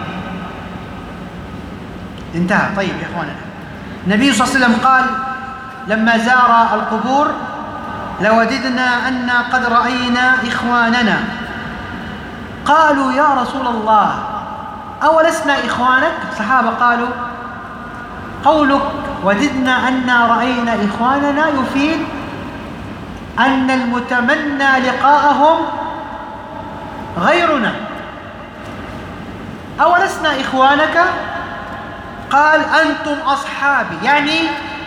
انتهى. طيب يا إخوانا، النبي صلى الله عليه وسلم قال لما زار القبور: لوددنا أنا قد رأينا إخواننا. قالوا: يا رسول الله، أولسنا إخوانك؟ الصحابة قالوا: قولك وددنا أنا رأينا إخواننا يفيد أن المتمنى لقاءهم غيرنا. أولسنا إخوانك؟ قال: أنتم أصحابي، يعني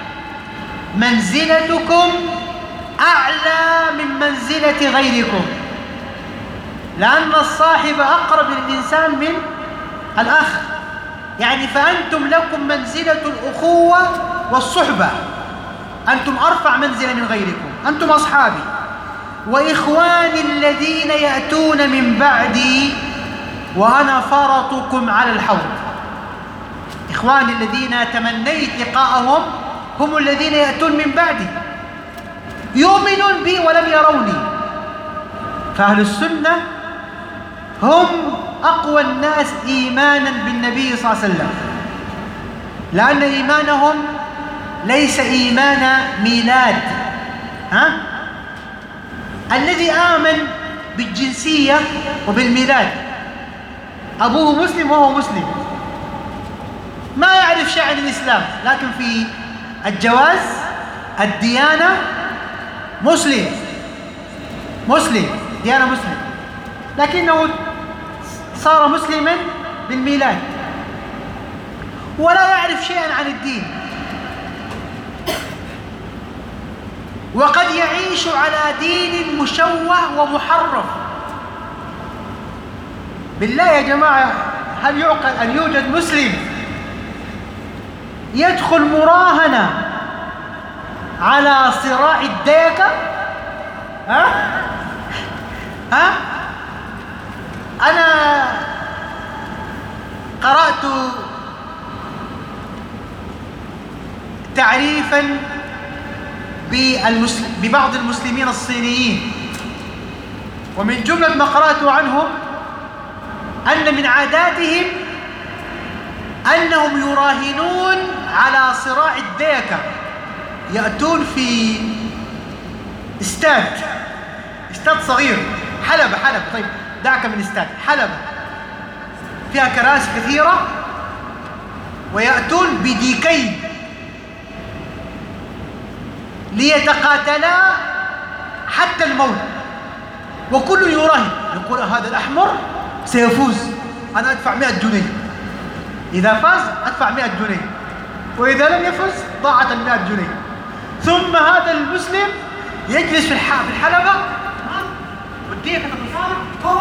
منزلتكم أعلى من منزلة غيركم، لأن الصاحب أقرب للإنسان من الأخ، يعني فأنتم لكم منزلة الأخوة والصحبة، أنتم أرفع منزلة من غيركم، أنتم أصحابي. وإخواني الذين يأتون من بعدي وأنا فرطكم على الحوض. إخواني الذين تمنيت لقاءهم هم الذين يأتون من بعدي يؤمنون بي ولم يروني. فأهل السنة هم أقوى الناس إيمانا بالنبي صلى الله عليه وسلم، لأن إيمانهم ليس إيمان ميلاد. الذي آمن بالجنسية وبالميلاد أبوه مسلم وهو مسلم، ما يعرف شيء عن الإسلام، لكن في الجواز الديانة مسلم، ديانة مسلم، لكنه صار مسلما بالميلاد ولا يعرف شيئا عن الدين، وقد يعيش على دين مشوه ومحرف. بالله يا جماعة، هل يعقل أن يوجد مسلم يدخل مراهنة على صراع الديكة؟ أنا قرأت تعريفا ببعض المسلمين الصينيين، ومن جملة ما قرأت عنهم أن من عاداتهم أنهم يراهنون على صراع الديكة. يأتون في استاد صغير، حلبة، طيب دعك من استاد، حلبة فيها كراسي كثيرة، ويأتون بديكين ليتقاتلا حتى الموت، وكل يراهن، يقول هذا الأحمر سيفوز، أنا أدفع 100 جنيه، إذا فاز أدفع 100 جنيه، وإذا لم يفز ضاعت 100 جنيه. ثم هذا المسلم يجلس في الحلبة والدية كتتصارع.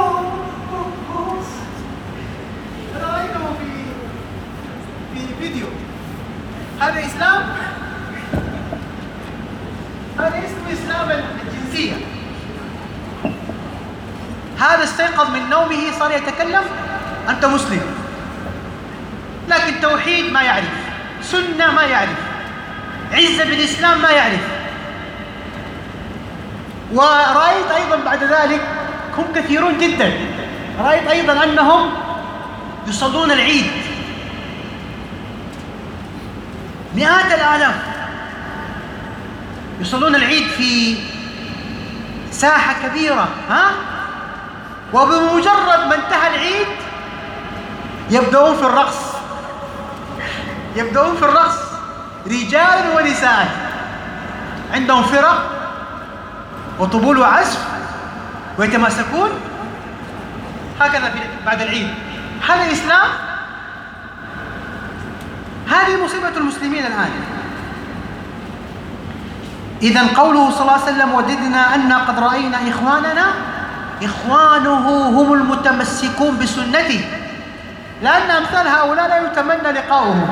أنا رأيته في فيديو. هذا إسلام؟ هذا اسمه إسلام الجنسية. هذا استيقظ من نومه صار يتكلم أنت مسلم، لكن توحيد ما يعرف، سنة ما يعرف، عزة بالإسلام ما يعرف. ورأيت أيضا بعد ذلك هم كثيرون جدا، رأيت أيضا أنهم يصلون العيد مئات الآلاف، يصلون العيد في ساحة كبيرة، وبمجرد ما انتهى العيد يبدأون في الرقص، يبدأون في الرقص رجال ونساء، عندهم فرق وطبول وعزف ويتماسكون هكذا بعد العيد. هذا إسلام؟ هذه مصيبة المسلمين الآن. إذن قوله صلى الله عليه وسلم وددنا أن قد رأينا إخواننا، إخوانه هم المتمسكون بسنته، لأن أمثال هؤلاء لا يتمنى لقاؤهم.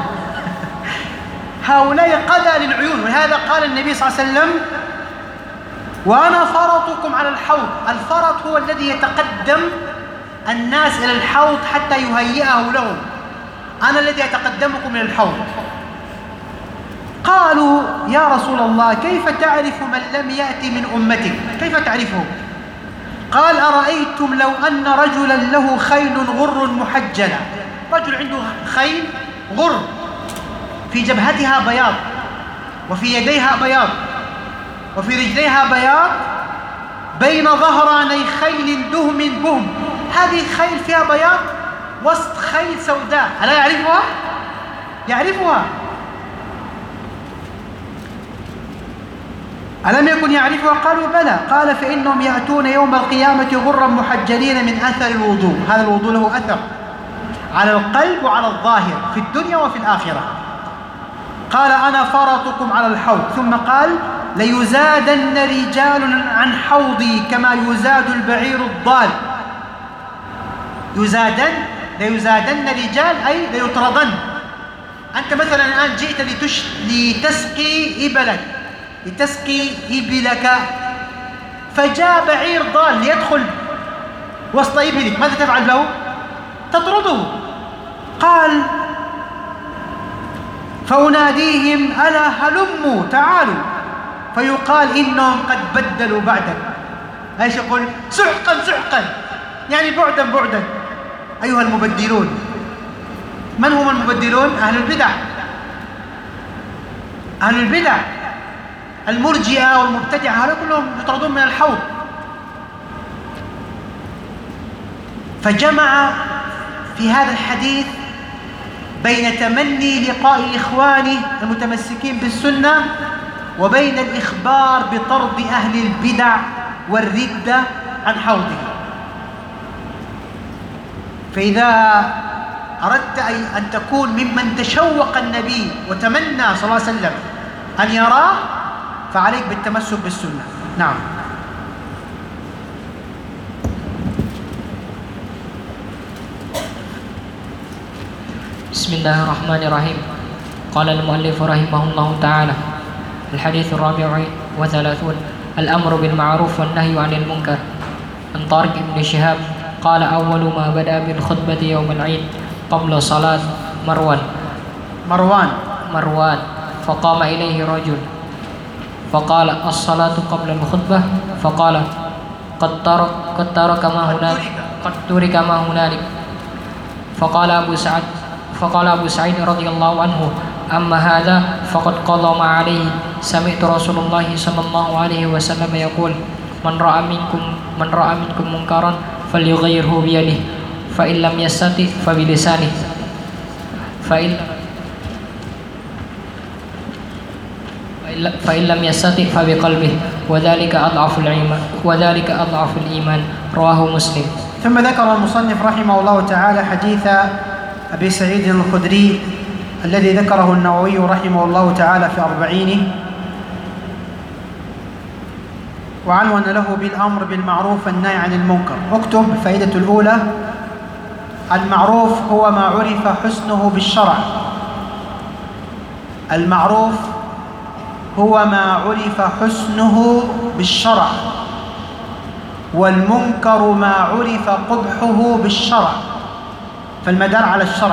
هؤلاء قذى للعيون، ولهذا قال النبي صلى الله عليه وسلم وأنا فرطكم على الحوض. الفرط هو الذي يتقدم الناس إلى الحوض حتى يهيئه لهم، أنا الذي أتقدمكم إلى الحوض. قالوا يا رسول الله كيف تعرف من لم يأتي من أمتك؟ كيف تعرفه؟ قال أرأيتم لو أن رجلا له خيل غر محجلة، رجل عنده خيل غر في جبهتها بياض وفي يديها بياض وفي رجليها بياض، بين ظهراني خيل دهم بهم. هذه خيل فيها بياض وسط خيل سوداء، ألا يعرفها؟ يعرفها. ألم يكن يعرفها؟ قالوا بلى. قال فإنهم يأتون يوم القيامة غرا محجلين من أثر الوضوء. هذا الوضوء له أثر على القلب وعلى الظاهر في الدنيا وفي الآخرة. قال أنا فرطكم على الحوض. ثم قال ليزادن رجال عن حوضي كما يزاد البعير الضال. ليزادن رجال أي ليطردن. أنت مثلا الآن جئت لتسقي إبلك، فجاء بعير ضال ليدخل وسط إبلك، ماذا تفعل له؟ تطرده. قال فأناديهم ألا هلموا تعالوا، فيقال إنهم قد بدلوا بعدك. ايش يقول؟ سحقا، يعني بعدا. أيها المبدلون. من هم المبدلون؟ أهل البدع، المرجئة والمبتدعة، هؤلاء كلهم يطردون من الحوض. فجمع في هذا الحديث بين تمني لقاء إخوانه المتمسكين بالسنة وبين الإخبار بطرد أهل البدع والردة عن حوضه. فإذا أردت أن تكون ممن تشوق النبي وتمنى صلى الله عليه وسلم أن يراه، فعليك بالتمسك بالسنة. نعم. بسم الله الرحمن الرحيم. قال المؤلف رحمه الله تعالى: الحديث 34 الأمر بالمعروف والنهي عن المنكر. عن طارق بن شهاب قال: أول ما بدأ بالخطبة يوم العيد قبل صلاة مروان فقام إليه رجل فقال: الصلاة قبل الخطبة. فقال: قد ترك ما هنالك. فقال أبو سعيد رضي الله عنه: أما هذا فقد قضى ما عليه. سمعت رسول الله صلى الله عليه وسلم يقول: من رأى منكم منكرا فليغيره بيده، فإن لم يستطع فبلسانه، فإن لم يستطع فبقلبه، وذلك أضعف الإيمان. رواه مسلم. ثم ذكر المصنف رحمه الله تعالى حديث أبي سعيد الخدري الذي ذكره النووي رحمه الله تعالى في 40، وعنون له بالأمر بالمعروف والنهي عن المنكر. اكتب الفائدة الأولى: المعروف هو ما عرف حسنه بالشرع. المعروف هو ما عرف حسنه بالشرع، والمنكر ما عرف قبحه بالشرع، فالمدار على الشرع.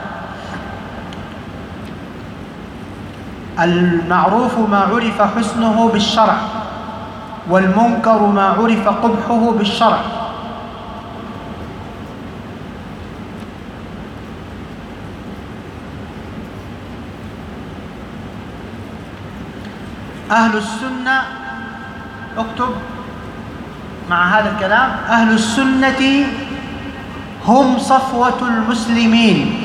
المعروف ما عرف حسنه بالشرع، والمنكر ما عرف قبحه بالشرع. أهل السنة، اكتب مع هذا الكلام: أهل السنة هم صفوة المسلمين.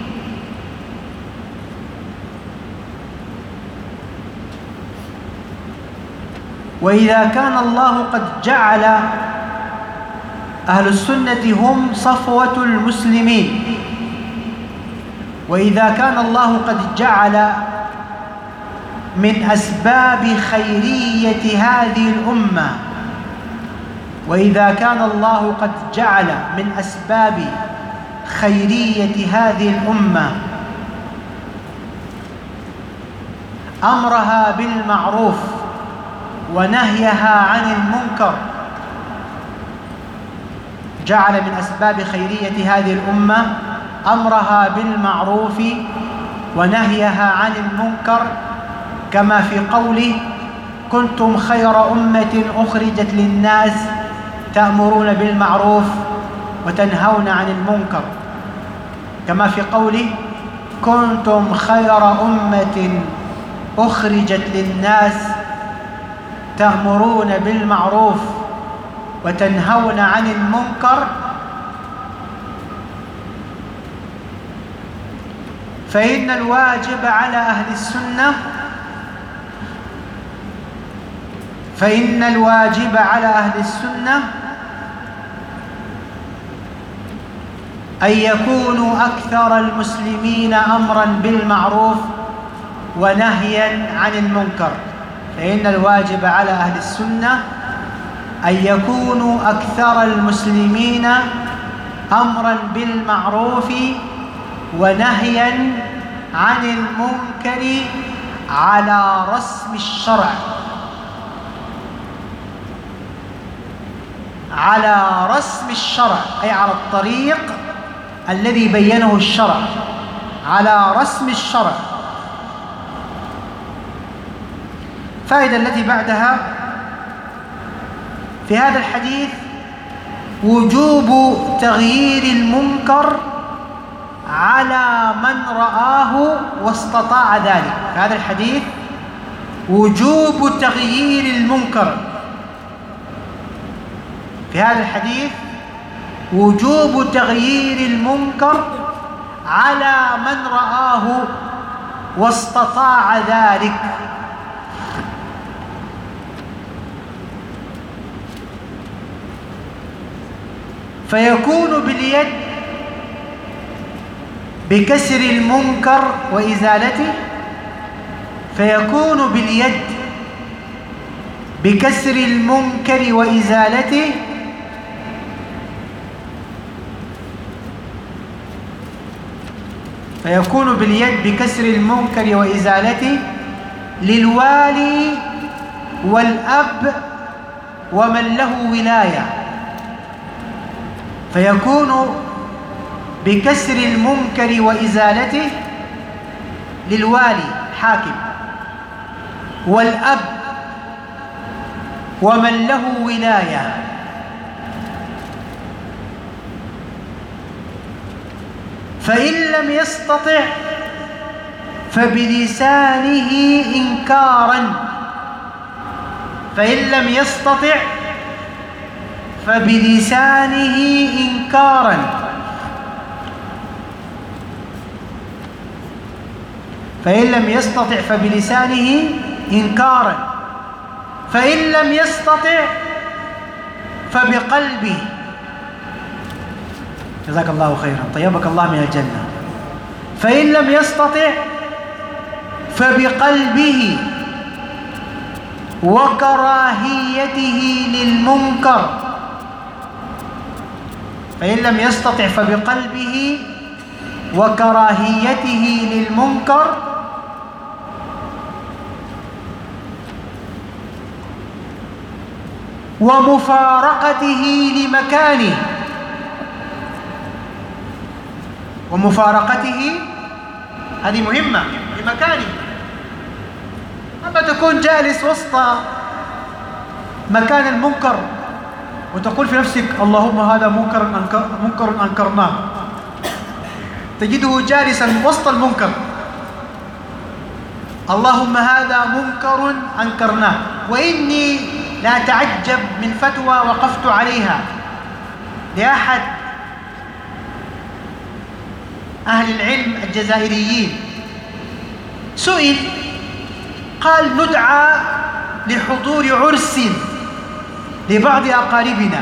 وإذا كان الله قد جعل أهل السنة هم صفوة المسلمين، وإذا كان الله قد جعل من أسباب خيرية هذه الأمة، وإذا كان الله قد جعل من أسباب خيرية هذه الأمة أمرها بالمعروف ونهيها عن المنكر، جعل من أسباب خيرية هذه الأمة أمرها بالمعروف ونهيها عن المنكر، كما في قوله: كنتم خير أمة أخرجت للناس تأمرون بالمعروف وتنهون عن المنكر، كما في قوله: كنتم خير أمة أخرجت للناس تأمرون بالمعروف وتنهون عن المنكر. فإن الواجب على أهل السنة أن يكونوا أكثر المسلمين أمرا بالمعروف ونهيا عن المنكر. فإن الواجب على أهل السنة أن يكونوا أكثر المسلمين أمرا بالمعروف ونهيا عن المنكر على رسم الشرع، على رسم الشرع، أي على الطريق الذي بينه الشرع، على رسم الشرع. الفائدة التي بعدها: في هذا الحديث وجوب تغيير المنكر على من رآه واستطاع ذلك. في هذا الحديث وجوب تغيير المنكر، في هذا الحديث وجوب تغيير المنكر على من رآه واستطاع ذلك. فيكون باليد بكسر المنكر وإزالته، فيكون باليد بكسر المنكر وإزالته، فيكون باليد بكسر المنكر وإزالته للوالي والأب ومن له ولاية. فيكون بكسر المنكر وإزالته للوالي حاكم، والأب ومن له ولاية. فإن لم يستطع فبلسانه إنكارا، فإن لم يستطع فبلسانه إنكارا. فإن لم يستطع فبلسانه إنكارا، فإن لم يستطع فبقلبه. جزاك الله خيرا، طيبك الله من الجنة. فإن لم يستطع فبقلبه، وكراهيته للمنكر، فإن لم يستطع فبقلبه وكراهيته للمنكر، ومفارقته لمكانه، ومفارقته هذه مهمة، لمكانه. أما تكون جالس وسط مكان المنكر وتقول في نفسك اللهم هذا منكر أنكرناه، تجده جالسا وسط المنكر، اللهم هذا منكر أنكرناه. وإني لا أتعجب من فتوى وقفت عليها لأحد أهل العلم الجزائريين، سئل قال ندعى لحضور عرس لبعض أقاربنا،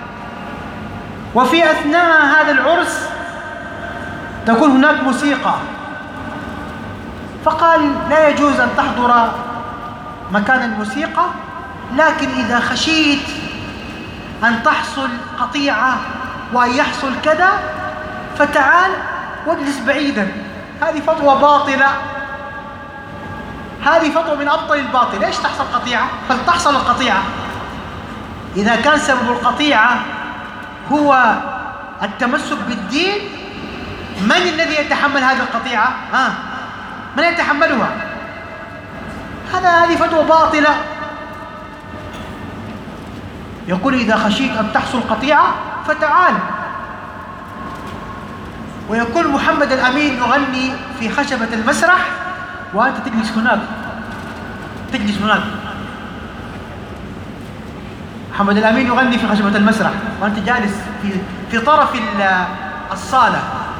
وفي أثناء هذا العرس تكون هناك موسيقى، فقال لا يجوز أن تحضر مكان الموسيقى، لكن إذا خشيت أن تحصل قطيعة وأن يحصل كذا فتعال واجلس بعيدا. هذه فتوى باطلة، هذه فتوى من أبطل الباطل. ليش تحصل قطيعة؟ فلتحصل القطيعة إذا كان سبب القطيعة هو التمسك بالدين. من الذي يتحمل هذه القطيعة؟ من يتحملها؟ هذه فتوى باطلة. يقول إذا خشيت أن تحصل قطيعة فتعال. ويقول محمد الأمين يغني في خشبة المسرح وأنت تجلس هناك، محمد الأمين يغني في خشبة المسرح وأنت جالس في طرف الصالة،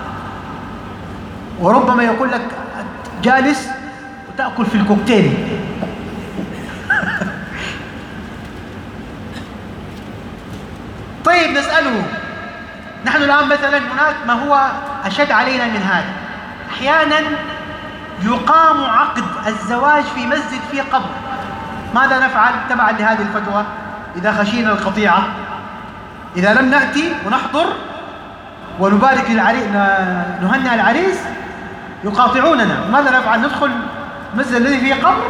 وربما يقول لك جالس وتأكل في الكوكتيل. طيب نسأله، نحن الآن مثلا هناك ما هو أشد علينا من هذا، أحيانا يقام عقد الزواج في مسجد في قبر. ماذا نفعل تبعا لهذه الفتوى إذا خشينا القطيعة؟ إذا لم نأتي ونحضر ونبارك للعريس، نهنئ العريس، يقاطعوننا. ماذا نفعل؟ ندخل المسجد الذي فيه قبر؟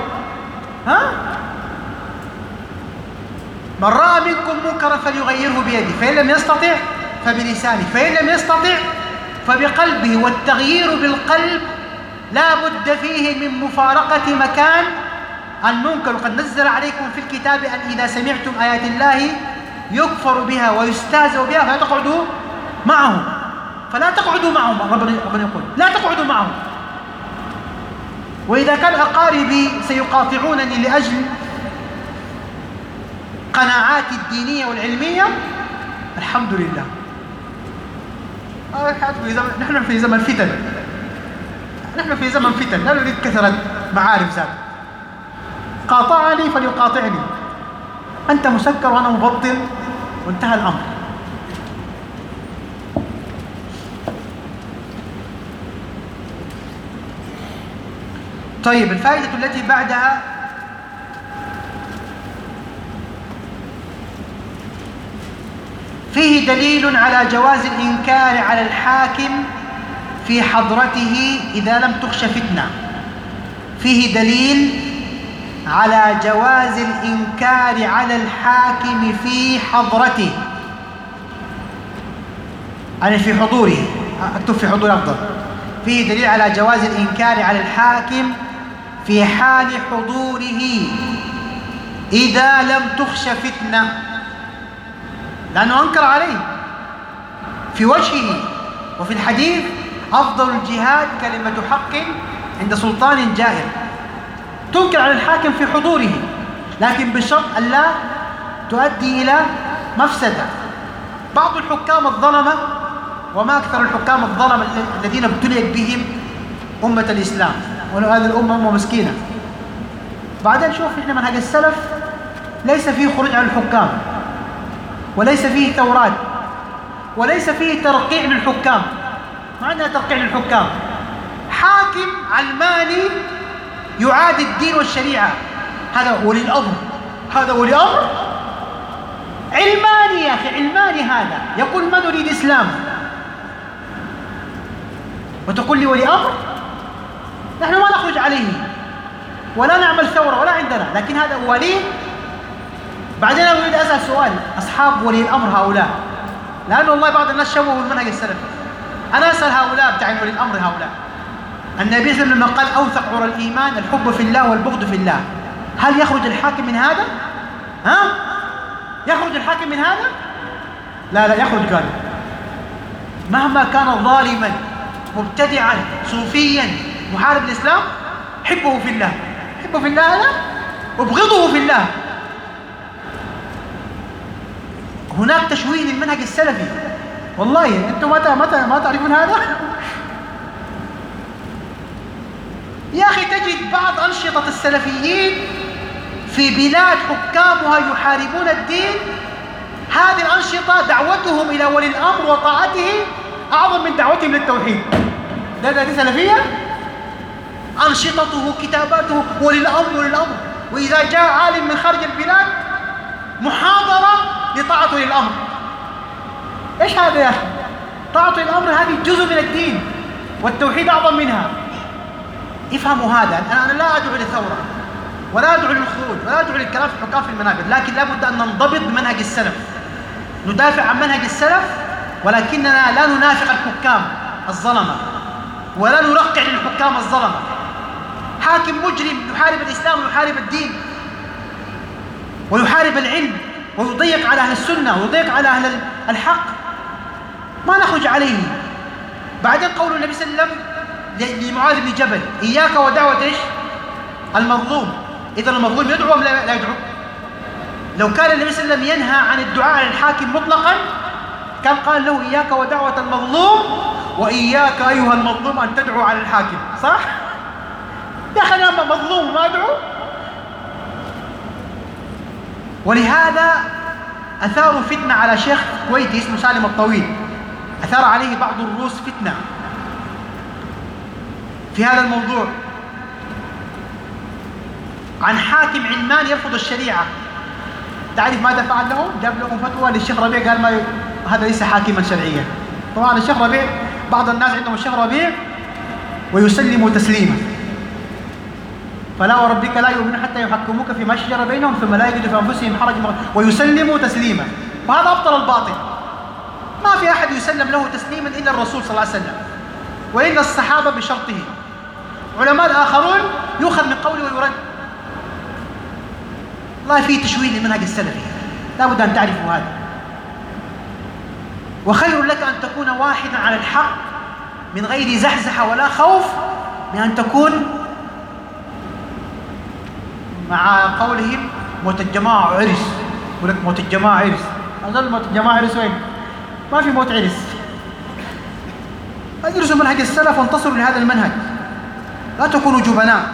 من رأى منكم منكرا فليغيره بيده، فإن لم يستطع فبلسانه، فإن لم يستطع فبقلبه. والتغيير بالقلب لا بد فيه من مفارقة مكان المنكر. وقد نزل عليكم في الكتاب أن إذا سمعتم آيات الله يكفر بها ويستهزأ بها فلا تقعدوا معهم، فلا تقعدوا معهم. ربنا يقول لا تقعدوا معهم. وإذا كان أقاربي سيقاطعونني لأجل قناعاتي الدينية والعلمية، الحمد لله. نحن في زمن فتن، لا نريد كثرة معارف ذات. قاطعني فليقاطعني، أنت مسكر وأنا مبطل، وانتهى الأمر. طيب الفائدة التي بعدها فيه دليل على جواز الإنكار على الحاكم في حضرته إذا لم تخش فتنة. فيه دليل على جواز الإنكار على الحاكم في حضرته، يعني في حضوره، أكتب في حضور أفضل. فيه دليل على جواز الإنكار على الحاكم في حال حضوره إذا لم تخش فتنة، لأنه أنكر عليه في وجهه. وفي الحديث أفضل الجهاد كلمة حق عند سلطان جائر. تنكر على الحاكم في حضوره، لكن بشرط ألا تؤدي إلى مفسدة. بعض الحكام الظلمة، وما أكثر الحكام الظلمة الذين ابتليت بهم أمة الإسلام، وهذه الأمة أمة مسكينة. بعدين شوف إحنا منهج السلف ليس فيه خروج على الحكام، وليس فيه ثورات، وليس فيه ترقيع للحكام. ما عندنا ترقيع للحكام. حاكم علماني يعادي الدين والشريعة، هذا ولي الأمر، هذا ولي أمر علماني يا أخي، علماني هذا، يقول ما نريد إسلام وتقول لي ولي أمر. نحن ما نخرج عليه ولا نعمل ثورة ولا عندنا، لكن هذا ولي. بعدين أنا أريد أسأل سؤال أصحاب ولي الأمر هؤلاء، لأن والله بعض الناس شبهوا المنهج السلفي. أنا أسأل هؤلاء بتاع ولي الأمر هؤلاء، النبي صلى الله عليه وسلم لما قال أوثق عرى الإيمان الحب في الله والبغض في الله، هل يخرج الحاكم من هذا؟ ها؟ يخرج الحاكم من هذا؟ لا لا يخرج. قال مهما كان ظالما مبتدعا صوفيا محارب الإسلام حبه في الله، حبه في الله لا وابغضه في الله. هناك تشويه للمنهج السلفي، والله انتم ما تعرفون هذا. يا أخي تجد بعض أنشطة السلفيين في بلاد حكامها يحاربون الدين، هذه الأنشطة دعوتهم إلى ولي الأمر وطاعته أعظم من دعوتهم للتوحيد. ده سلفية؟ أنشطته كتاباته ولي الأمر ولي الأمر، وإذا جاء عالم من خارج البلاد محاضرة لطاعة ولي الأمر. إيش هذا يا أخي؟ طاعة ولي الأمر هذه جزء من الدين والتوحيد أعظم منها. افهموا هذا. أنا لا أدعو للثورة ولا أدعو للخروج ولا أدعو للكلام في الحكام في المنابر، لكن لابد أن ننضبط بمنهج السلف، ندافع عن منهج السلف، ولكننا لا ننافق الحكام الظلمة ولا نرقع للحكام الظلمة. حاكم مجرم يحارب الإسلام ويحارب الدين ويحارب العلم ويضيق على أهل السنة ويضيق على أهل الحق، ما نخرج عليه. بعدين قول النبي صلى الله عليه وسلم لمعاذ بن جبل إياك ودعوة إيش؟ المظلوم. إذا المظلوم يدعو أم لا يدعو؟ لو كان النبي صلى الله عليه وسلم ينهى عن الدعاء على الحاكم مطلقا كان قال له إياك ودعوة المظلوم وإياك أيها المظلوم أن تدعو على الحاكم، صح؟ يا أخي أنا مظلوم ما أدعو. ولهذا أثاروا فتنة على شيخ كويتي اسمه سالم الطويل، أثار عليه بعض الروس فتنة في هذا الموضوع عن حاكم علماني يرفض الشريعة. تعرف ماذا فعل له؟ جاب لهم فتوى للشيخ ربيع، قال ما هذا ليس حاكما شرعيا. طبعا الشيخ ربيع بعض الناس عندهم الشيخ ربيع ويسلموا تسليما، فلا وربك لا يؤمنون حتى يحكموك فيما شجر بينهم ثم لا يجدوا في انفسهم حرج ويسلموا تسليما، وهذا ابطل الباطل. ما في احد يسلم له تسليما الا الرسول صلى الله عليه وسلم والا الصحابه بشرطه. علماء الاخرون يؤخذ من قوله ويرد. والله في تشويه للمنهج السلفي، لا بد ان تعرفوا هذا. وخير لك ان تكون واحدا على الحق من غير زحزحه ولا خوف من ان تكون مع قولهم موت الجماعة عرس. يقول لك موت الجماعة عرس، أظل موت الجماعة عرس وين؟ ما في موت عرس. ادرسوا منهج السلف وانتصروا لهذا المنهج، لا تكونوا جبناء.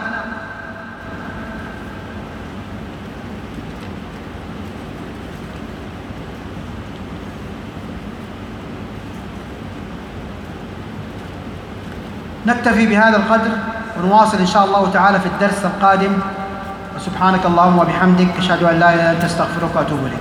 نكتفي بهذا القدر ونواصل إن شاء الله تعالى في الدرس القادم. سبحانك اللهم وبحمدك أشهد أن لا إله إلا أنت أستغفرك وأتوب إليك.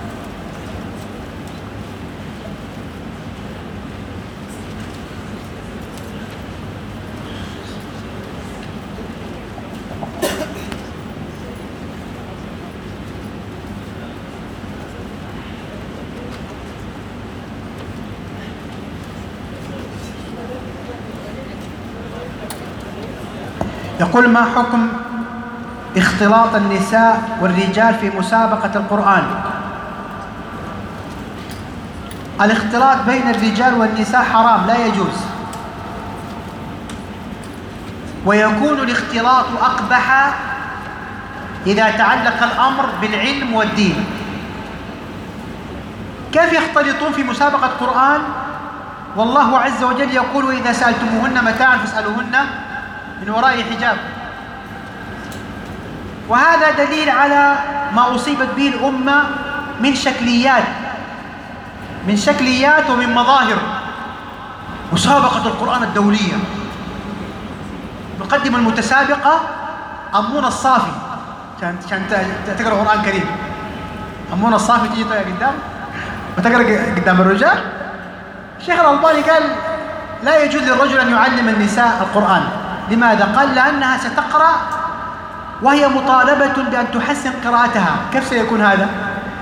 يقول ما حكم اختلاط النساء والرجال في مسابقة القرآن؟ الاختلاط بين الرجال والنساء حرام لا يجوز، ويكون الاختلاط أقبح إذا تعلق الأمر بالعلم والدين. كيف يختلطون في مسابقة قرآن والله عز وجل يقول وإذا سألتموهن متاعا فاسألوهن من وراء حجاب؟ وهذا دليل على ما أصيبت به الأمة من شكليات ومن مظاهر. مسابقة القرآن الدولية، نقدم المتسابقة أمون الصافي عشان تقرأ قرآن كريم. أمون الصافي تجي قدام وتقرأ قدام الرجال. الشيخ الألباني قال لا يجوز للرجل أن يعلم النساء القرآن. لماذا؟ قال لأنها ستقرأ وهي مطالبة بأن تحسن قراءتها. كيف سيكون هذا؟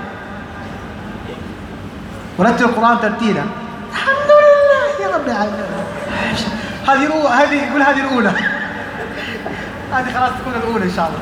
ورتل القرآن ترتيلا. الحمد لله يا رب العالمين. هذه يقول هذه الأولى. هذه خلاص تكون الأولى إن شاء الله.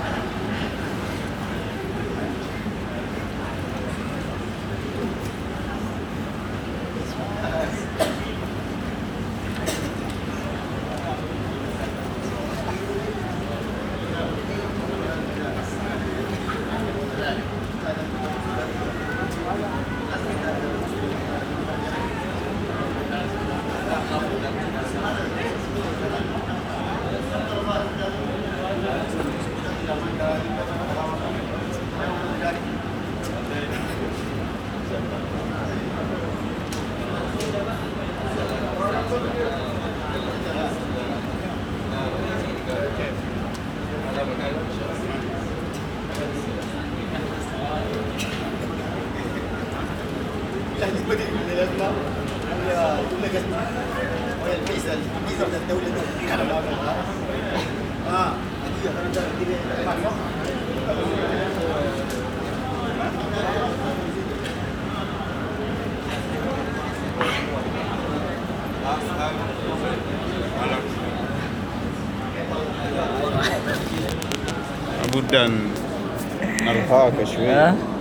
لابد أن نرفعك شوي.